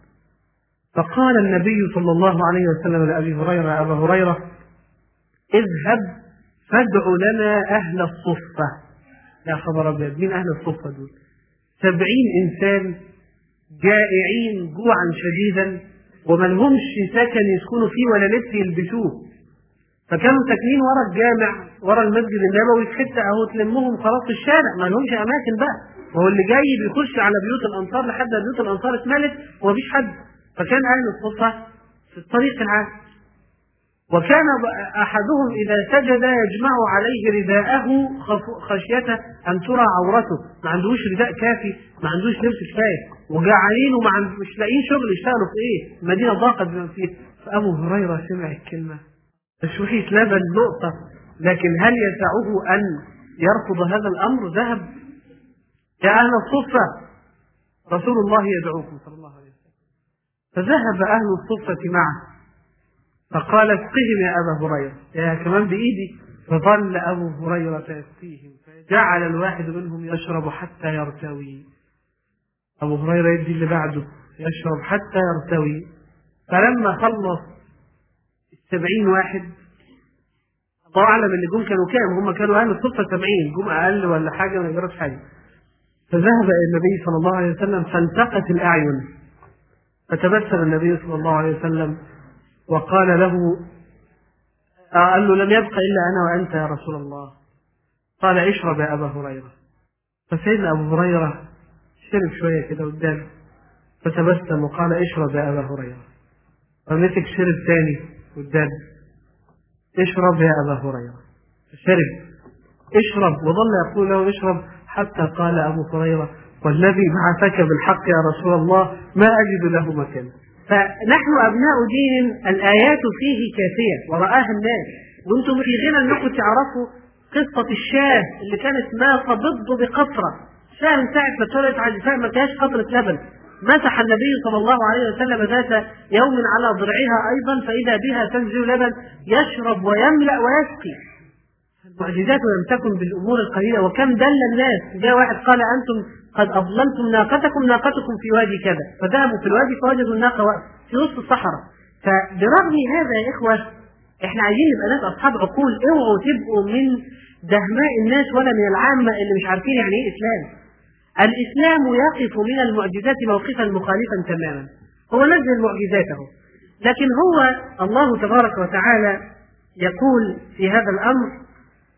فقال النبي صلى الله عليه وسلم لأبي هريرة يا أبا هريرة اذهب فادع لنا أهل الصفة. يا خبر أبيض، مين أهل الصفة دول؟ 70 إنسان جائعين جوعا شديدا وما لهمش سكن يسكنوا فيه ولا لبس يلبسوه، فكانوا ساكنين ورا الجامع ورا المسجد النبوي، حتى اهو تلمهم خلاص في الشارع ما لهمش اماكن بقى، وهو اللي جاي بيخش على بيوت الانصار لحد بيوت الانصار اتملت ومفيش حد. فكان اهل الصفة في الطريق العام، وكان احدهم اذا سجد يجمع عليه رداءه خشية ان ترى عورته، ما عندوش رداء كافي، ما عندوش لبس كفايه، وجعانين مش لاقيين شغل يشتغلوا في ايه، المدينه ضاقت بما فيه. فابو هريره سمع الكلمه تشويش لبن نقطة، لكن هل يسعه أن يرفض هذا الأمر؟ ذهب يا أهل الصفة رسول الله يدعوكم صلى الله عليه وسلم. فذهب أهل الصفة معه فقال اسقهم يا أبا هريرة، يا كمان بإيدي. فظل أبو هريرة يسقيهم، فجعل الواحد منهم يشرب حتى يرتوي. أبو هريرة يدي اللي بعده يشرب حتى يرتوي. فلما خلص 70 واحد، الله أعلم اللي جم كانوا كام، هم كانوا أهل الصفة 70، جم أقل ولا حاجة ما يجرش حاجة. فذهب إلى النبي صلى الله عليه وسلم فالتقت الأعين، فتبسم النبي صلى الله عليه وسلم وقال له، قال له لم يبق إلا أنا وأنت يا رسول الله. قال اشرب يا أبا هريرة. فسيدنا أبو هريرة شرب شوية كده قدامه فتبسم وقال اشرب يا أبا هريرة. فمسك شرب ثاني قدامه، اشرب يا أبا هريرة. فشرب اشرب وظل يقول له اشرب حتى قال أبو هريرة والذي بعثك بالحق يا رسول الله ما أجد له مكان. فنحن أبناء دين الآيات فيه كافية ورآها الناس، وانتم في غنى أنكم تعرفوا قصة الشاه اللي كانت ماء ضد بقطرة، شاه من ساعة ما اتولدت عجفاء ما كانش قطرة لبن، مسح النبي صلى الله عليه وسلم ذات يوم على ضرعها أيضا فإذا بها تنزل لبن يشرب ويملأ ويسقي. المعجزات لم تكن بالأمور القليلة، وكم دل الناس. جاء واحد قال أنتم قد أضللتم ناقتكم في وادي كذا، فذهبوا في الوادي فوجدوا الناقة في وسط الصحراء. فبرغم هذا يا إخوة إحنا عايزين نبقى ناس أصحاب عقول، اوعوا تبقوا من دهماء الناس ولا من العامة اللي مش عارفين يعني إيه إسلام. الإسلام يقف من المعجزات موقفا مخالفا تماما، هو نزل معجزاته، لكن هو الله تبارك وتعالى يقول في هذا الأمر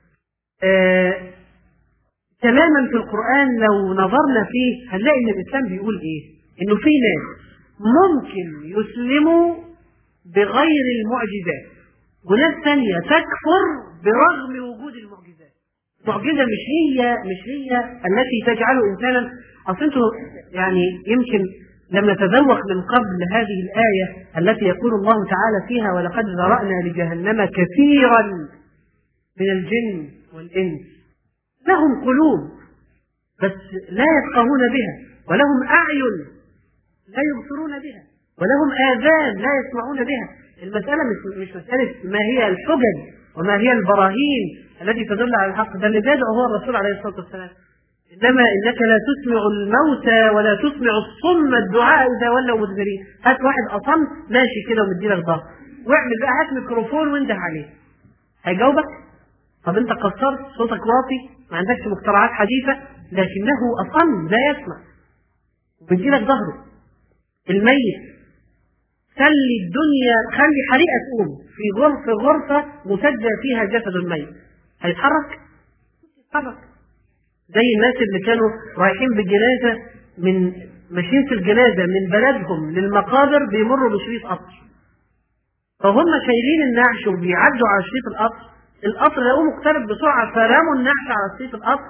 تماما في القرآن. لو نظرنا فيه هنلاقي ان الإسلام بيقول ايه، انه في ناس ممكن يسلموا بغير المعجزات وناس ثانية تكفر برغم وجود المعجزات. معجزة مش هي التي تجعل إنسانا. أصل انتوا يعني يمكن لما تذوق من قبل هذه الآية التي يقول الله تعالى فيها ولقد ذرأنا لجهنم كثيرا من الجن والإنس لهم قلوب بس لا يفقهون بها، ولهم أعين لا يبصرون بها، ولهم آذان لا يسمعون بها. المسألة مش مسألة ما هي الحجج وما هي البراهين التي تدل على الحق، ده اللي بيدعو هو الرسول عليه الصلاة والسلام. إنما إنك لا تسمع الموتى ولا تسمع الصم الدعاء إذا ولوا مدبرين. هات واحد أصم ماشي كده ومديلك ضغط، واعمل بقى هات ميكروفون وانده عليه، هيجاوبك؟ طب انت قصرت، صوتك واطي، ما عندكش مخترعات حديثة، لكنه أصم لا يسمع وبيديلك ظهره. الميت خلي الدنيا، خلي حريقة تقوم في غرفة مسجل فيها جسد الميت، هيتحرك؟ يتحرك. زي الناس اللي كانوا رايحين بالجنازة، من ماشيين في الجنازة من بلدهم للمقابر بيمروا بشريط قطر، فهم شايلين النعش وبيعدوا على شريط القطر لقوه مقترب بسرعة فرموا النعش على شريط القطر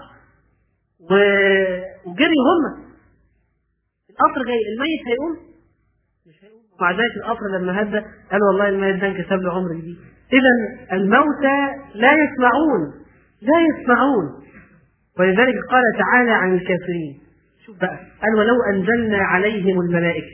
وجري هم. القطر جاي، الميت هيقوم؟ مش هيقوم. مع ذلك القطر لما هدى قال والله الميت ده انكسب له عمر جديد. إذا الموتى لا يسمعون. ولذلك قال تعالى عن الكافرين، شوف بقى، قال ولو أنزلنا عليهم الملائكة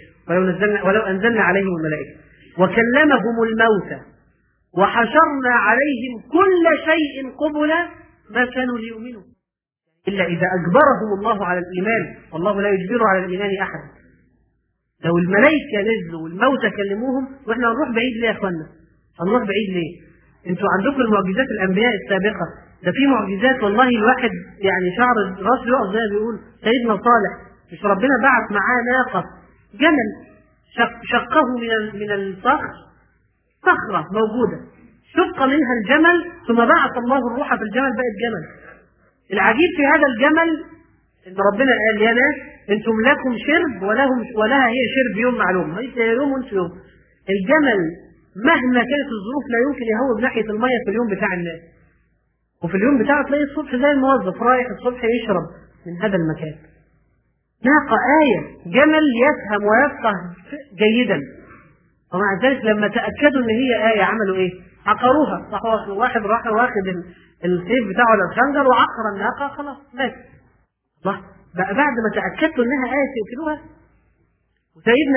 وكلمهم الموتى وحشرنا عليهم كل شيء قبلا ما كانوا ليؤمنوا إلا إذا أجبرهم الله على الإيمان، والله لا يجبر على الإيمان أحد. لو الملائكة نزلوا والموتى كلموهم، وإحنا هنروح بعيد ليه يا أخوانا؟ هنروح بعيد ليه؟ أنتوا عندكم المعجزات الأنبياء السابقة، ده في معجزات والله الواحد يعني شعر راسه يقف زي ما بيقول سيدنا صالح، مش ربنا بعث معاه ناقة جمل شقه من الصخر، صخرة موجودة شق منها الجمل، ثم بعث الله الروح في الجمل بقت جمل. العجيب في هذا الجمل ان ربنا قال يا ناس انتم لكم شرب ولها هي شرب يوم معلوم، ليس يوم وانت يوم. الجمل مهما كانت الظروف لا يمكن يهوب ناحية المية في اليوم بتاع الناس، وفي اليوم بتاعه تلاقي الصبح زي الموظف رايح الصبح يشرب من هذا المكان. ناقة آية، جمل يفهم ويفقه جيدا، ومع ذلك لما تأكدوا ان هي آية عملوا ايه؟ عقروها. واحد راح واخد السيف بتاعه ولا الخنجر وعقر الناقة، خلاص مات. الله بقى بعد ما تأكدتوا انها آية تقتلوها. وسيدنا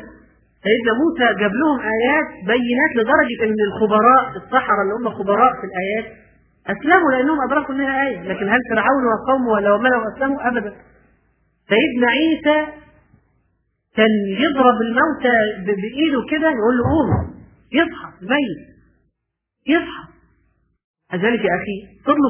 موسى جاب لهم آيات بينات لدرجة ان الخبراء السحرة اللي هم خبراء في الآيات أسلموا لأنهم أدركوا انها آية، لكن هل فرعون وقومه ولا ملأوا أسلموا؟ أبدا. سيدنا عيسى كان يضرب الموتى بإيده كده يقول له قوم، يصحى الميت يصحى. كذلك يا أخي فضلوا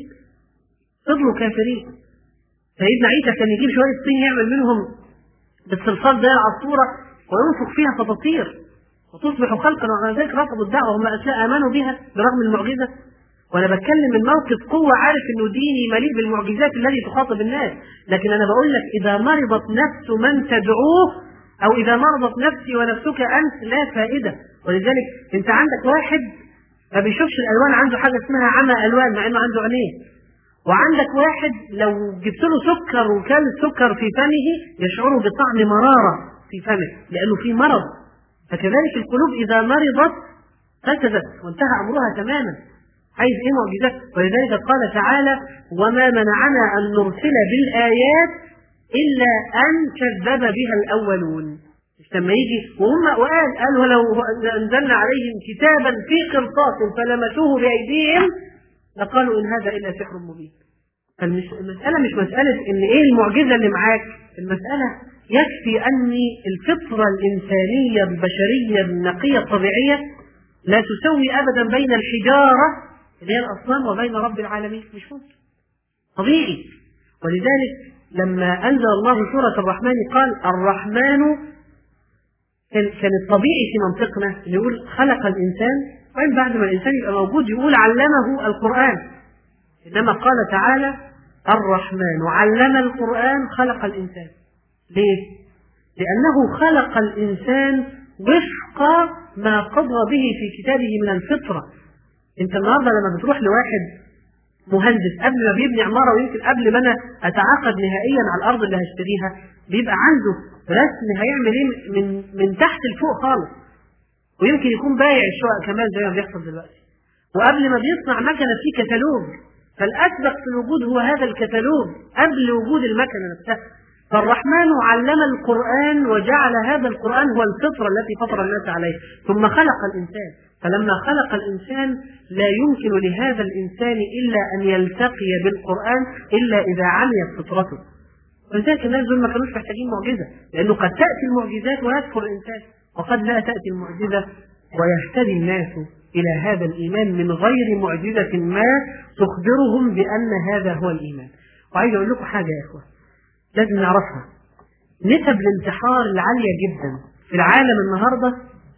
كافرين. سيدنا عيسى كان يجيب شوية طين يعمل منهم بالصلصال ده العصفورة وينفخ فيها فتطير وتصبح خلقا، وعلى ذلك رفضوا الدعوة، هم آمنوا بها برغم المعجزة. وأنا بتكلم من موقف قوة، عارف إنه ديني مليء بالمعجزات التي تخاطب الناس، لكن أنا بقول لك إذا مرضت نفس من تدعوه أو إذا مرضت نفسي ونفسك أنت لا فائدة. ولذلك أنت عندك واحد ما بيشوفش الألوان، عنده حاجة اسمها عمى ألوان مع إنه عنده عينين. وعندك واحد لو جبت له سكر وكل السكر في فمه يشعر بطعم مرارة في فمه لأنه في مرض. فكذلك القلوب إذا مرضت فسدت وانتهى أمرها تماما. عايز ايه معجزات؟ ولذلك قال تعالى وما منعنا أن نرسل بالآيات إلا أن كذب بها الأولون. مش لما يجي وقال ولو أنزلنا عليهم كتابا في قرطاس فلمسوه بأيديهم لقالوا إن هذا إلا سحر مبين. المسألة مش مسألة إن إيه المعجزة اللي معاك، المسألة يكفي أني الفطرة الإنسانية البشرية النقية الطبيعية لا تسوي أبدا بين الحجارة اللي هي الأصنام وبين رب العالمين، مش ممكن طبيعي. ولذلك لما أنزل الله سورة الرحمن قال الرحمن، كان الطبيعي في منطقنا اللي يقول خلق الإنسان، وإن بعد ما الإنسان يبقى موجود يقول علمه القرآن. إنما قال تعالى الرحمن علم القرآن خلق الإنسان. ليه؟ لأنه خلق الإنسان وفق ما قضى به في كتابه من الفطرة. انت النهارده لما بتروح لواحد مهندس قبل ما بيبني عمارة، ويمكن قبل ما انا اتعاقد نهائيا على الارض اللي هشتريها، بيبقى عنده رسم هيعمل ايه من تحت لفوق خالص، ويمكن يكون بايع الشقق كمان زي ما بيحصل دلوقتي. وقبل ما بيصنع مكنة في كتالوج، فالاسبق في الوجود هو هذا الكتالوج قبل وجود المكنة نفسها. فالرحمن علم القرآن وجعل هذا القرآن هو الفطرة التي فطر الناس عليها، ثم خلق الإنسان. فلما خلق الإنسان لا يمكن لهذا الإنسان إلا أن يلتقي بالقرآن إلا إذا عميت فطرته. ولذلك الناس دول ما كانوش محتاجين معجزة، لأنه قد تأتي المعجزات ويكفر الإنسان، وقد لا تأتي المعجزة ويهتدي الناس إلى هذا الإيمان من غير معجزة ما تخبرهم بأن هذا هو الإيمان. وعايز أقول لكم حاجة يا إخوة لازم نعرفها. نسب الانتحار العالية جدا في العالم النهاردة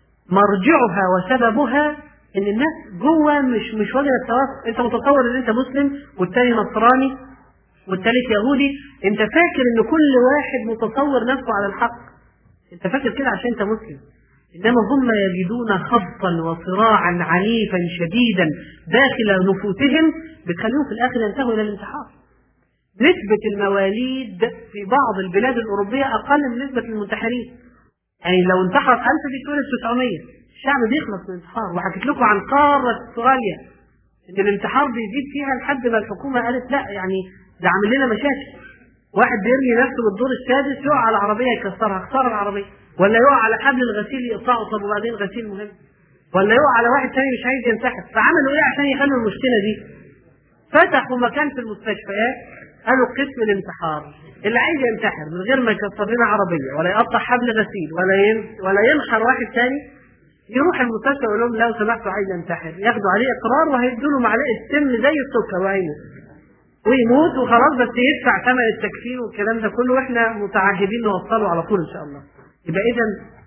مرجعها وسببها ان الناس جوه مش واجهه التواصل. انت متصور ان انت مسلم والتاني نصراني والتالت يهودي، انت فاكر ان كل واحد متصور نفسه على الحق، انت فاكر كده عشان انت مسلم، انما هم يجدون خبطا وصراعا عنيفا شديدا داخل نفوسهم بتخليهم في الاخر ينتهوا الى الانتحار. نسبة المواليد في بعض البلاد الأوروبية أقل من نسبة المنتحرين. يعني لو انتحر 1000 بيتولد 900. الشعب بيخلص من الانتحار. وحكيت لكم عن قارة استراليا إن الانتحار بيزيد فيها لحد ما الحكومة قالت لا، يعني ده عامل لنا مشاكل. واحد بيرمي نفسه بالدور السادس يقع على عربية يكسرها، اختار العربية، ولا يقع على حبل الغسيل يقطعه، طب وبعدين غسيل مهم، ولا يقع على واحد تاني مش عايز ينتحر. فعملوا إيه عشان يخلوا المشكلة دي؟ فتحوا مكان في المستشفيات قالوا قسم الانتحار، اللي عايز ينتحر من غير ما يكسر لنا عربيه ولا يقطع حبل غسيل ولا ينحر واحد ثاني، يروح المستشفى يقول لهم لو سمحتوا عايز ينتحر، ياخدوا عليه اقرار وهيدوا له معلقه سم زي السكر ويموت وخلاص، بس يدفع ثمن التكفين والكلام ده كله، واحنا متعهدين نوصله على طول ان شاء الله. يبقى اذا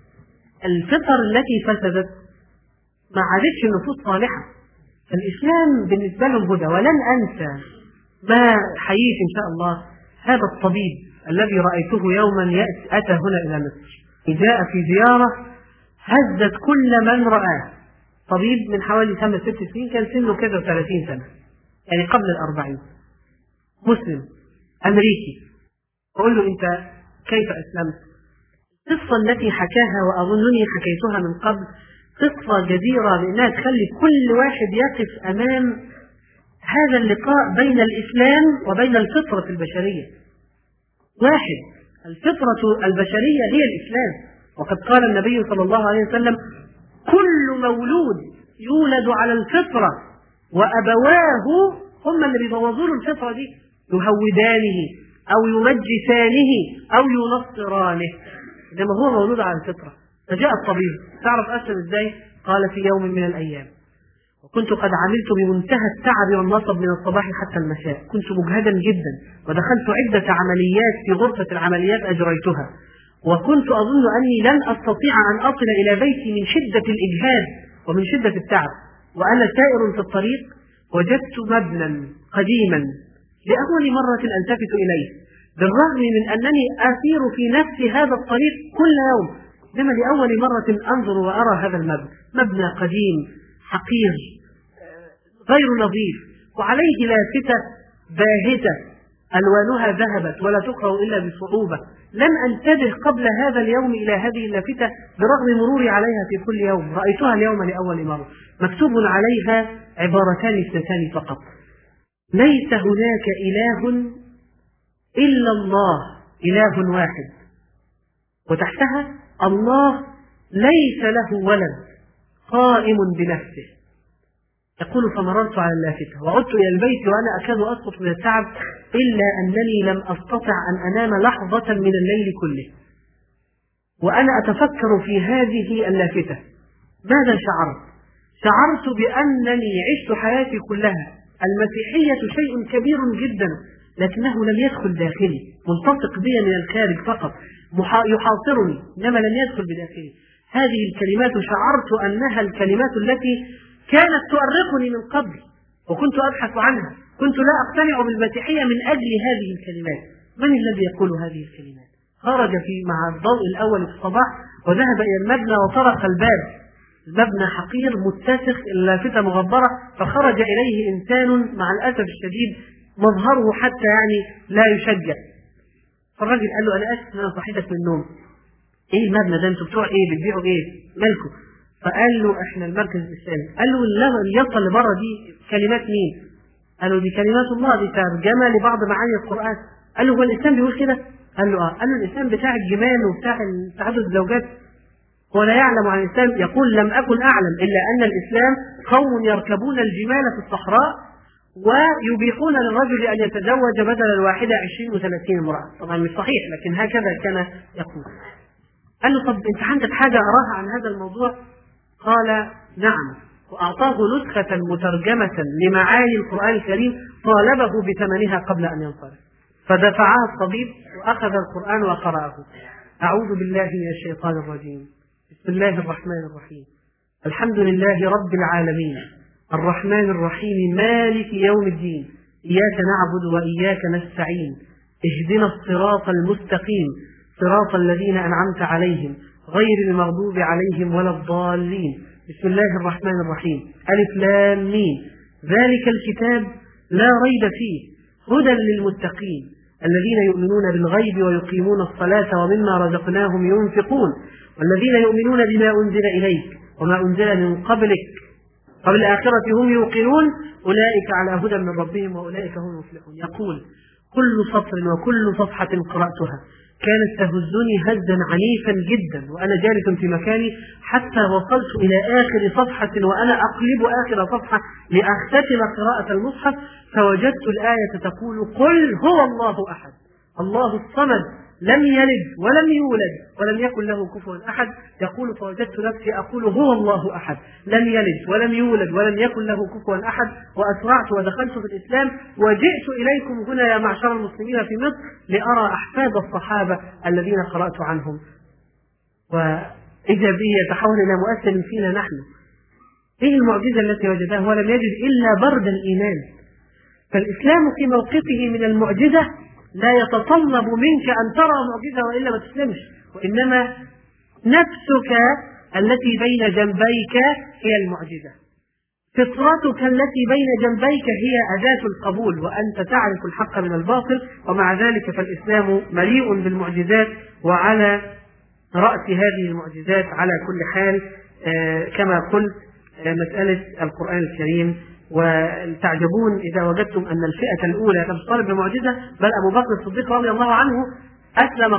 الفطر التي فسدت ما عادتش النفوس صالحه. الإسلام بالنسبة لهم هدى. ولن أنسى ما حييت إن شاء الله هذا الطبيب الذي رأيته يوما أتى هنا إلى مصر، جاء في زيارة هزت كل من رآه. طبيب من حوالي 5-6 سنين، كان سنه كذا 30 سنة، يعني قبل 40، مسلم أمريكي. أقول له أنت كيف أسلمت؟ القصة التي حكاها وأظنني حكيتها من قبل قصة جديرة بأنها تخلي كل واحد يقف أمام هذا اللقاء بين الإسلام وبين الفطرة البشرية. واحد، الفطرة البشرية هي الإسلام، وقد قال النبي صلى الله عليه وسلم كل مولود يولد على الفطرة وأبواه هم اللي بيبوظوا له الفطرة دي، يهودانه أو يمجسانه أو ينصرانه، إنما هو مولود على الفطرة. فجاء الطبيب، تعرف أسلم إزاي؟ قال في يوم من الأيام وكنت قد عملت بمنتهى التعب والنصب من الصباح حتى المساء، كنت مجهدا جدا ودخلت عدة عمليات في غرفة العمليات أجريتها، وكنت أظن أني لن أستطيع أن أصل إلى بيتي من شدة الإجهاد ومن شدة التعب. وأنا سائر في الطريق وجدت مبنى قديما لأول مرة ألتفت إليه، بالرغم من أنني أسير في نفس هذا الطريق كل يوم، إنما لأول مرة أنظر وأرى هذا المبنى، مبنى قديم حقير غير نظيف وعليه لافتة باهتة ألوانها ذهبت ولا تقرأ إلا بصعوبة. لم أنتبه قبل هذا اليوم إلى هذه اللافتة برغم مروري عليها في كل يوم، رأيتها اليوم لأول مرة. مكتوب عليها عبارتان اثنتان فقط: ليس هناك إله إلا الله، إله واحد. وتحتها: الله ليس له ولد قائم بنفسه. يقول فمررت على اللافتة وعدت إلى البيت وأنا أكاد أسقط من التعب، إلا أنني لم أستطع أن أنام لحظة من الليل كله وأنا أتفكر في هذه اللافتة. ماذا شعرت؟ شعرت بأنني عشت حياتي كلها، المسيحية شيء كبير جدا لكنه لم يدخل داخلي، ملتصق بي من الخارج فقط، يحاصرني إنما لم يدخل بداخلي. هذه الكلمات شعرت أنها الكلمات التي كانت تؤرقني من قبل وكنت أبحث عنها، كنت لا أقتنع بالمسيحية من أجل هذه الكلمات. من الذي يقول هذه الكلمات؟ خرج مع الضوء الأول في الصباح وذهب إلى المبنى وطرق الباب، المبنى حقير متسخ، اللافتة مغبرة، فخرج إليه إنسان مع الأسف الشديد مظهره حتى يعني لا يشجع. فالراجل قال له أنا أسف أنا صحيتك من النوم، إيه المبنى ده؟ أنتوا بتوع إيه؟ بتبيعوا إيه؟ مالكم؟ فقال له إحنا المركز الإسلامي. قال له اليافطة اللي بره دي كلمات مين؟ قال له دي كلمات الله، دي ترجمة لبعض معاني القرآن. قال له هو الإسلام بيقول كده؟ قال له آه. قال له الإسلام بتاع الجمال وبتاع تعدد الزوجات، هو لا يعلم عن الإسلام. يقول لم أكن أعلم إلا أن الإسلام قوم يركبون الجمال في الصحراء ويبيحون للرجل أن يتزوج بدل الواحدة 20 و30 امرأة. طبعا مش صحيح لكن هكذا كان يقول. قال له طب أنت عندك حاجة أراها عن هذا الموضوع؟ قال نعم، وأعطاه نسخة مترجمة لمعاني القرآن الكريم طالبه بثمنها قبل أن ينصرف، فدفعها الطبيب وأخذ القرآن وقرأه. أعوذ بالله من الشيطان الرجيم. بسم الله الرحمن الرحيم. الحمد لله رب العالمين الرحمن الرحيم مالك يوم الدين إياك نعبد وإياك نستعين اهدنا الصراط المستقيم صراط الذين أنعمت عليهم غير المغضوب عليهم ولا الضالين. بسم الله الرحمن الرحيم. ألف لام ميم ذلك الكتاب لا ريب فيه هدى للمتقين الذين يؤمنون بالغيب ويقيمون الصلاة ومما رزقناهم ينفقون والذين يؤمنون بما أنزل إليك وما أنزل من قبلك وبالآخرة هم يوقنون أولئك على هدى من ربهم وأولئك هم المفلحون. يقول كل سطر وكل صفحة قرأتها كانت تهزني هزا عنيفا جدا وأنا جالس في مكاني حتى وصلت إلى آخر صفحة وأنا أقلب آخر صفحة لأختتم قراءة المصحف فوجدت الآية تقول قل هو الله أحد الله الصمد لم يلد ولم يولد ولم يكن له كفوا أحد. يقول فوجدت نفسي أقول هو الله أحد لم يلد ولم يولد ولم يكن له كفوا أحد وأسرعت ودخلت في الإسلام وجئت إليكم هنا يا معشر المسلمين في مصر لأرى أحفاد الصحابة الذين قرأت عنهم. وإذا به يتحول إلى مؤثر فينا نحن. إيه المعجزة التي وجدها؟ ولم يجد إلا برد الإيمان. فالإسلام في موقفه من المعجزة لا يتطلب منك أن ترى معجزة وإلا ما تسلمش، وإنما نفسك التي بين جنبيك هي المعجزة. فطرتك التي بين جنبيك هي أداة القبول وأنت تعرف الحق من الباطل. ومع ذلك فالإسلام مليء بالمعجزات وعلى رأس هذه المعجزات على كل حال كما قلت مسألة القرآن الكريم. وتعجبون إذا وجدتم أن الفئة الأولى لم تطالب بمعجزة بل أبو بكر الصديق رضي الله عنه أسلم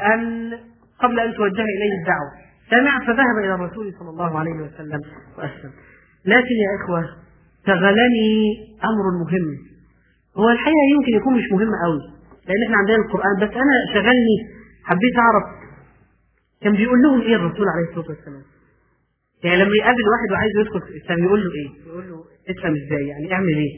قبل أن توجه إليه الدعوة، سمع فذهب إلى الرسول صلى الله عليه وسلم وأسلم. لكن يا إخوة شغلني أمر مهم، هو الحقيقة يمكن يكون مش مهم قوي لأن احنا عندنا القرآن، بس أنا شغلني حبيت أعرف كان بيقول لهم إيه الرسول عليه الصلاة والسلام. يعني لما يقابل واحد وعايز يدخل في الإسلام يقول له إيه؟ يقول له اسلم إزاي؟ يعني اعمل إيه؟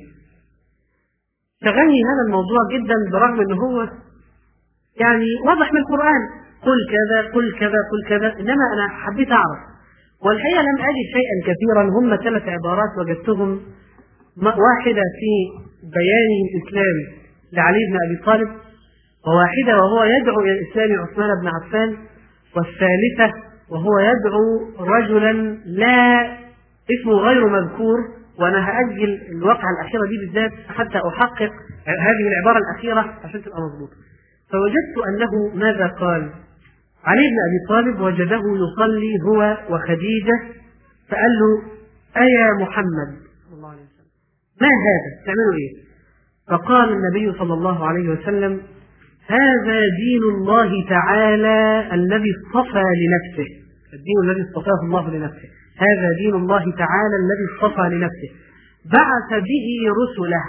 شغلني هذا الموضوع جدا برغم إن هو يعني واضح من القرآن قل كذا قل كذا قل كذا، إنما أنا حبيت أعرف. والحقيقة لم أجد شيئا كثيرا، هم 3 عبارات وجدتهم، واحدة في بيان الإسلام لعلي بن أبي طالب، وواحدة وهو يدعو إلى الإسلام عثمان بن عفان، والثالثة وهو يدعو رجلا لا اسمه غير مذكور، وأنا هأجل الواقعة الأخيرة دي بالذات حتى أحقق هذه العبارة الأخيرة عشان تبقى مضبوطة. فوجدت أنه ماذا قال؟ علي بن أبي طالب وجده يصلي هو وخديجة فقال له أيا محمد صلى الله عليه وسلم ما هذا؟ تعملوا إيه؟ فقال النبي صلى الله عليه وسلم هذا دين الله تعالى الذي اصطفى لنفسه، الدين الذي اصطفاه الله لنفسه، هذا دين الله تعالى الذي اصطفى لنفسه بعث به رسله،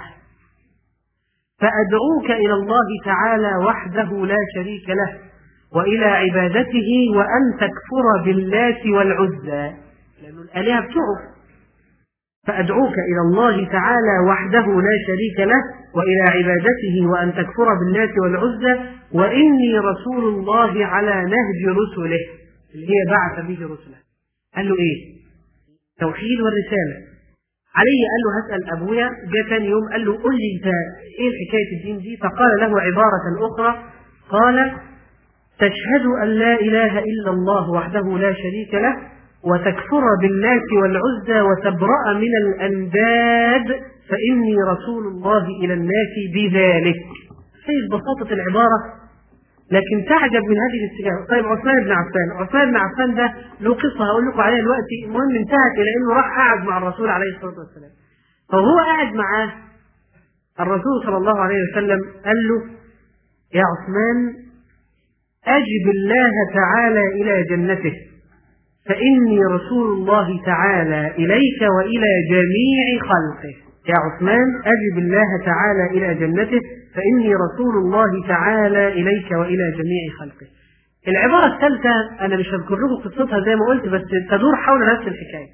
فأدعوك إلى الله تعالى وحده لا شريك له وإلى عبادته وأن تكفر باللات والعزى، لأن الآلهة بتوعه، فأدعوك إلى الله تعالى وحده لا شريك له وإلى عبادته وأن تكفر باللات والعزى وإني رسول الله على نهج رسله اللي هي بعث به رسله. قال له إيه؟ توحيد والرسالة. علي قال له هسأل أبويا، جاء ثاني يوم قال له قل لي انت إيه حكاية الدين دي؟ فقال له عبارة أخرى، قال تشهد أن لا إله إلا الله وحده لا شريك له وتكفر باللات والعزى وتبرأ من الأنداد فإني رسول الله إلى الناس بذلك. هي ببساطة العبارة، لكن تعجب من هذه الاستجابة. طيب عثمان بن عفان ده له قصة هقول لكم عليها دلوقتي، المهم انتهت إلى إنه راح قاعد مع الرسول عليه الصلاة والسلام، فهو قاعد معاه الرسول صلى الله عليه وسلم قال له يا عثمان أجب الله تعالى إلى جنته فإني رسول الله تعالى إليك وإلى جميع خلقه. يا عثمان أجب الله تعالى إلى جنته فإني رسول الله تعالى إليك وإلى جميع خلقه. العبارة الثالثة أنا مش هذكر لكم قصتها زي ما قلت، بس تدور حول نفس الحكاية.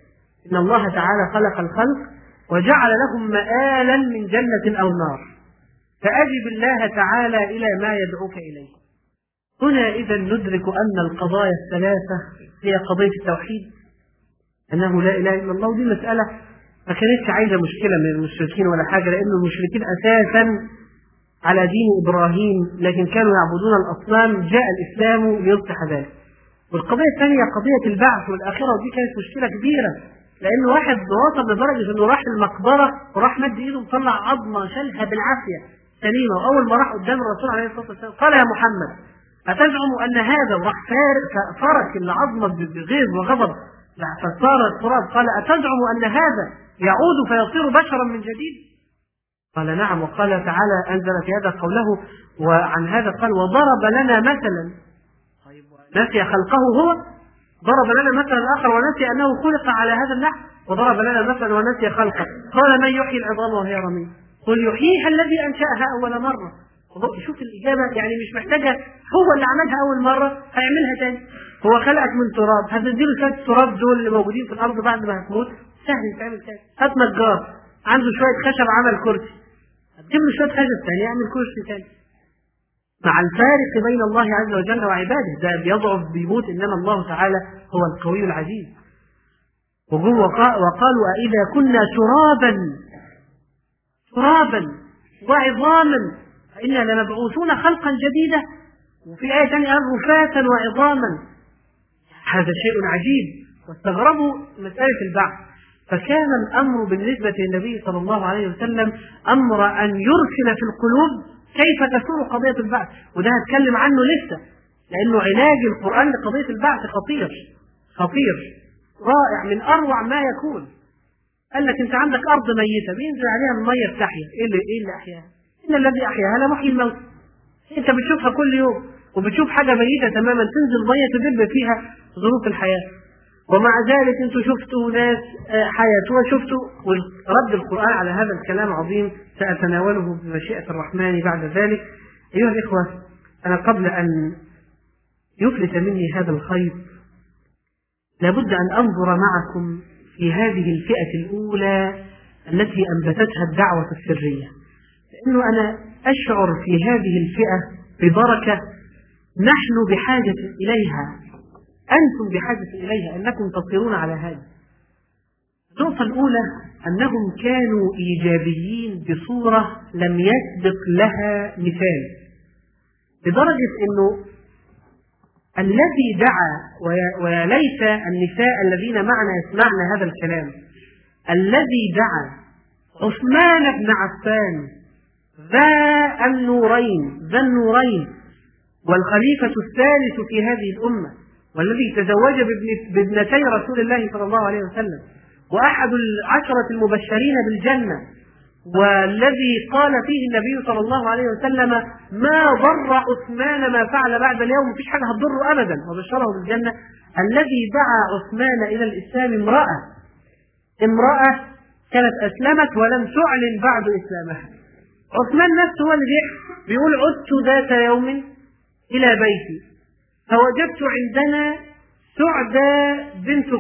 إن الله تعالى خلق الخلق وجعل لهم مآلا من جنة أو نار، فأجب الله تعالى إلى ما يدعوك إليه. هنا إذا ندرك أن القضايا الثلاثة هي قضية التوحيد، أنه لا إله إلا الله. ودي مسألة ما كانتش عايزة مشكلة من المشركين ولا حاجة، لأن المشركين أساسا على دين إبراهيم لكن كانوا يعبدون الأصنام، جاء الإسلام ليصلح ذلك. والقضية الثانية قضية البعث والآخرة، ودي كانت مشكلة كبيرة، لأن واحد وصل لدرجة إنه راح المقبرة وراح مد إيده وطلع عظمة شالها بالعافية سليمة، وأول ما راح قدام الرسول عليه الصلاة والسلام قال يا محمد أتزعم أن هذا، وراح فرك العظمة بغيظ وغضب فصار التراب، قال أتزعم أن هذا يعود فيصير بشرا من جديد؟ قال نعم. وقال تعالى أنزل في هذا قوله، وعن هذا قال وضرب لنا مثلا، نسي خلقه هو، ضرب لنا مثلا آخر ونسي أنه خلق على هذا النحو، وضرب لنا مثلا ونسي خلقه. قال من يحيي العظام وهي رميم؟ قل يحييها الذي أنشأها أول مرة. شوف الإجابة، يعني مش محتاجة، هو اللي عملها أول مرة هيعملها تاني. هو خلقك من تراب، هتديله شوية التراب دول اللي موجودين في الأرض بعد ما هتموت، سهل يتعمل تاني. هات نجار عنده شوية خشب عمل كرسي، هتجيب له شوية خشب تاني يعمل كرسي تاني. مع الفارق بين الله عز وجل وعباده، ده بيضعف بيموت، إنما الله تعالى هو القوي العزيز. وقالوا أإذا كنا ترابا وعظاما فإنا لمبعوثون خلقا جديدا، وفي آية ثانية رفاتا وعظاما. هذا شيء عجيب، واستغربوا مسألة البعث. فكان الأمر بالنسبة للنبي صلى الله عليه وسلم أمر أن يرسل في القلوب كيف تسور قضية البعث، وده هتكلم عنه لسه، لأنه علاج القرآن لقضية البعث خطير رائع من أروع ما يكون. قال لك أنت عندك أرض ميتة بينزل عليها المية بتحيا، إيه اللي أحياها؟ إن الذي أحياها لمحيي الموت. أنت بتشوفها كل يوم وبتشوف حاجة ميتة تماما، تنزل مية تدب فيها ظروف الحياة، ومع ذلك أنتوا شفتوا ناس حياتها وشفتوا. ورد القرآن على هذا الكلام عظيم سأتناوله بمشيئة الرحمن بعد ذلك. أيها الإخوة، أنا قبل أن يفلت مني هذا الخيط لابد أن أنظر معكم في هذه الفئة الأولى التي أنبتتها الدعوة السرية، لأنه أنا أشعر في هذه الفئة ببركة نحن بحاجة إليها، أنتم بحاجة إليها، أنكم تصيرون على هذا. النقطة الأولى أنهم كانوا إيجابيين بصورة لم يسبق لها مثال، لدرجة أنه الذي دعا، وليس النساء الذين معنا يسمعن هذا الكلام، الذي دعا عثمان بن عفان ذا النورين والخليفة الثالث في هذه الأمة، والذي تزوج بابنتي رسول الله صلى الله عليه وسلم، وأحد العشرة المبشرين بالجنة، والذي قال فيه النبي صلى الله عليه وسلم ما ضر عثمان ما فعل بعد اليوم، مفيش حاجة هتضره أبدا، وبشره بالجنة. الذي دعا عثمان إلى الإسلام امرأة كانت أسلمت ولم تعلن بعد إسلامها. عثمان نفسه هو اللي بيقول عدت ذات يوم إلى بيتي فوجدت عندنا سعدة بنت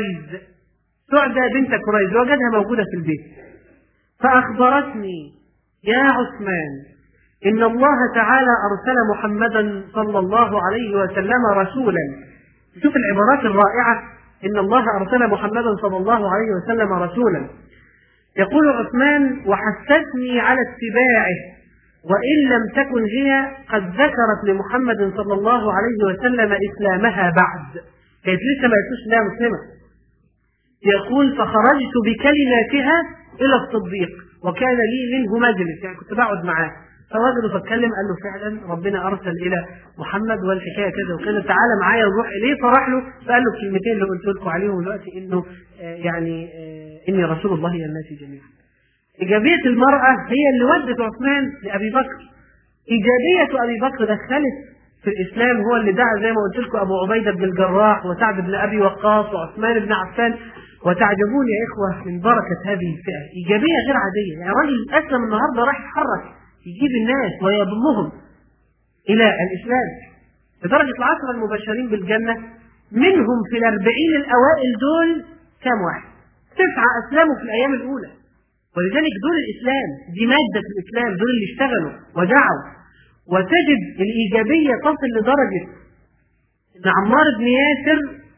كريز، وجدها موجودة في البيت، فأخبرتني يا عثمان إن الله تعالى أرسل محمدا صلى الله عليه وسلم رسولا. شوف العبارات الرائعة، إن الله أرسل محمدا صلى الله عليه وسلم رسولا. يقول عثمان وحثتني على اتباعه، وإن لم تكن هي قد ذكرت لمحمد صلى الله عليه وسلم إسلامها بعد، كانت لسه ما يسوش لها مسلمة. يقول فخرجت بكلماتها إلى الصديق وكان لي منه مجلس، يعني كنت بقعد معاه، فوجده فاتكلم قال له فعلا ربنا أرسل إلى محمد والحكاية كذا وكذا، تعالى معايا ونروح إليه. فراح له فقال له الكلمتين اللي قلت لكم عليهم دلوقتي، إنه إني رسول الله إلى الناس جميعا. إيجابية المرأة هي اللي ودت عثمان لأبي بكر. إيجابية أبي بكر دخلت في الإسلام، هو اللي دعا زي ما قلت لكم أبو عبيدة بن الجراح وسعد بن أبي وقاص وعثمان بن عفان. وتعجبون يا إخوة من بركة هذه الفئة، إيجابية غير عادية. يعني راجل أسلم النهاردة راح يتحرك يجيب الناس ويضمهم إلى الإسلام، لدرجة العشرة المبشرين بالجنة منهم في 40 الأوائل دول كم واحد؟ 9 أسلموا في الأيام الأولى. ولذلك دول الإسلام، دي مادة الإسلام، دول اللي اشتغلوا ودعوا. وتجد الإيجابية تصل لدرجة إن عمار بن ياسر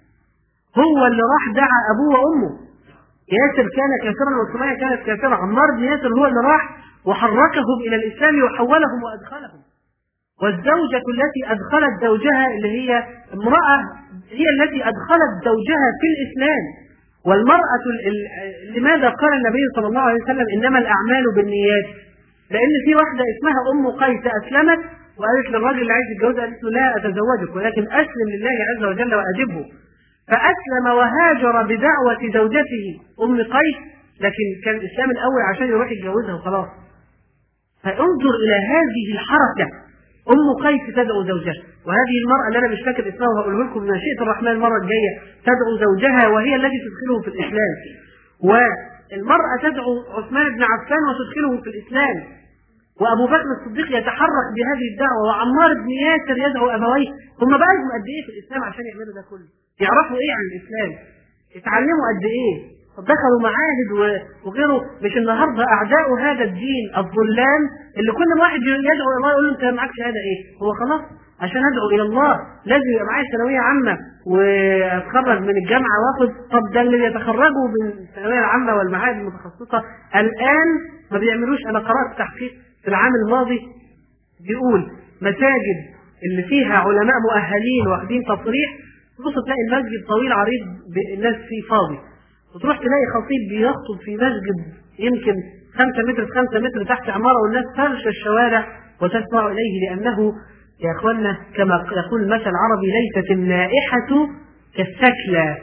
هو اللي راح دعا أبوه وأمه. ياسر كان كافرا وسمية كانت كافرة، عمار بن ياسر هو اللي راح وحركهم إلى الإسلام وحولهم وأدخلهم. والزوجة التي أدخلت زوجها اللي هي امرأة هي التي أدخلت زوجها في الإسلام. والمرأة لماذا قال النبي صلى الله عليه وسلم إنما الأعمال بالنيات؟ لأن في واحدة اسمها أم قيس أسلمت وقالت للراجل اللي عايز يتجوزها، قالت له لا أتزوجك ولكن أسلم لله عز وجل وأجبه. فأسلم وهاجر بدعوة زوجته أم قيس، لكن كان الإسلام الأول عشان يروح يتجوزها وخلاص. فانظر إلى هذه الحركة، أم قيس تدعو زوجها، وهذه المرأة اللي أنا مش فاكر اسمها وهقوله لكم من شئت الرحمن المرة الجاية تدعو زوجها وهي التي تدخله في الإسلام. والمرأة تدعو عثمان بن عفان وتدخله في الإسلام. وأبو بكر الصديق يتحرك بهذه الدعوة، وعمار بن ياسر يدعو أبويه. هم بقى لهم قد إيه في الإسلام عشان يعملوا ده كله؟ يعرفوا إيه عن الإسلام؟ اتعلموا قد إيه؟ دخلوا معاهد وغيره. مش النهارده أعداء هذا الدين الظلام اللي كل واحد يدعو إلى الله يقول له أنت معاك شهادة إيه؟ هو خلاص عشان أدعو إلى الله لازم يبقى معايا ثانوية عامة وأتخرج من الجامعة وآخد. طب ده اللي يتخرجوا من الثانوية العامة والمعاهد المتخصصة الآن ما بيعملوش. أنا قرأت تحقيق في العام الماضي بيقول مساجد اللي فيها علماء مؤهلين واخدين تصريح تبص تلاقي المسجد طويل عريض الناس فيه فاضي، وتروح تلاقي خطيب بيخطب في مسجد يمكن 5 متر في 5 متر تحت عمارة والناس فرش الشوارع وتسمع إليه. لأنه يا أخوانا كما يقول المثل العربي ليست النائحة كالسكلى.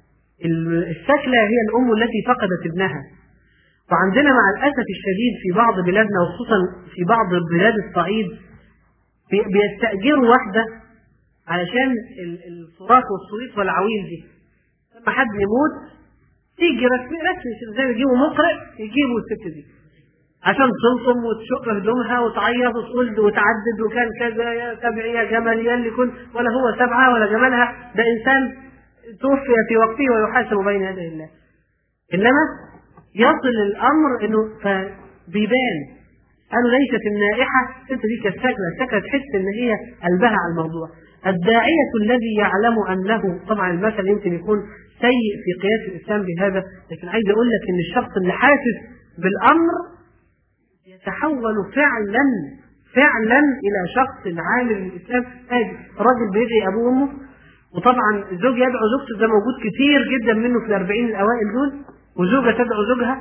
السكلى هي الأم التي فقدت ابنها. وعندنا مع الأسف الشديد في بعض بلادنا وخصوصا في بعض بلاد الصعيد بيستأجروا واحدة علشان الصراخ والصريخ والعويل دي. لما حد يموت تيجي رسمي زي ما يجيبوا مقرئ يجيبوا الست دي عشان تلطم وتشق هدومها وتعيط وتقول وتعدد وكان كذا يا سبعي يا جمل يا اللي كنت ولا هو سبعة ولا جملها، ده إنسان توفي في وقته ويحاسب بين يدي الله. إنما يصل الأمر إنه فبيبان قالوا ليست النائحة ست دي كالسكلة. السكلة تحس إن هي قلبها على الموضوع. الداعية الذي يعلم أنه طبعا المثل يمكن يكون سيء في قياس الإسلام بهذا، لكن عايز أقول لك إن الشخص اللي حاسس بالأمر يتحول فعلا إلى شخص عامل الإسلام. راجل بيدعي أبوه وأمه، وطبعا الزوج يدعو زوجته، ده موجود كتير جدا منه في 40 الأوائل دول، وزوجة تدعو زوجها،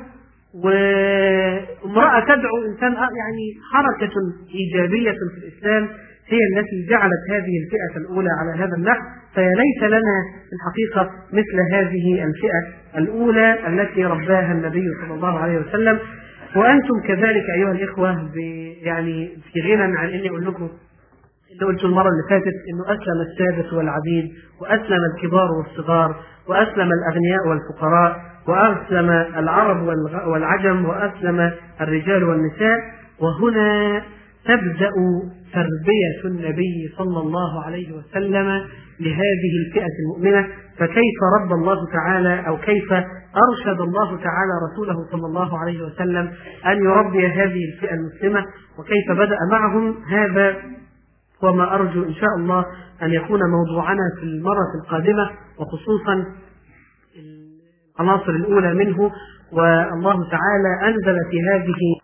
وامرأة تدعو إنسان. يعني حركة إيجابية في الإسلام هي التي جعلت هذه الفئة الأولى على هذا النحو. فليس لنا في الحقيقة مثل هذه الفئة الأولى التي رباها النبي صلى الله عليه وسلم. وأنتم كذلك أيها الإخوة يعني في غنى عن إني أقول لكم اللي قلت المرة اللي فاتت إنه أسلم السادة والعبيد، وأسلم الكبار والصغار، وأسلم الأغنياء والفقراء، وأسلم العرب والعجم، وأسلم الرجال والنساء. وهنا تبدأ تربية النبي صلى الله عليه وسلم لهذه الفئة المؤمنة. فكيف رب الله تعالى أو كيف أرشد الله تعالى رسوله صلى الله عليه وسلم أن يربي هذه الفئة المسلمة، وكيف بدأ معهم. هذا وما أرجو إن شاء الله أن يكون موضوعنا في المرة القادمة، وخصوصا العناصر الأولى منه. والله تعالى أنزل في هذه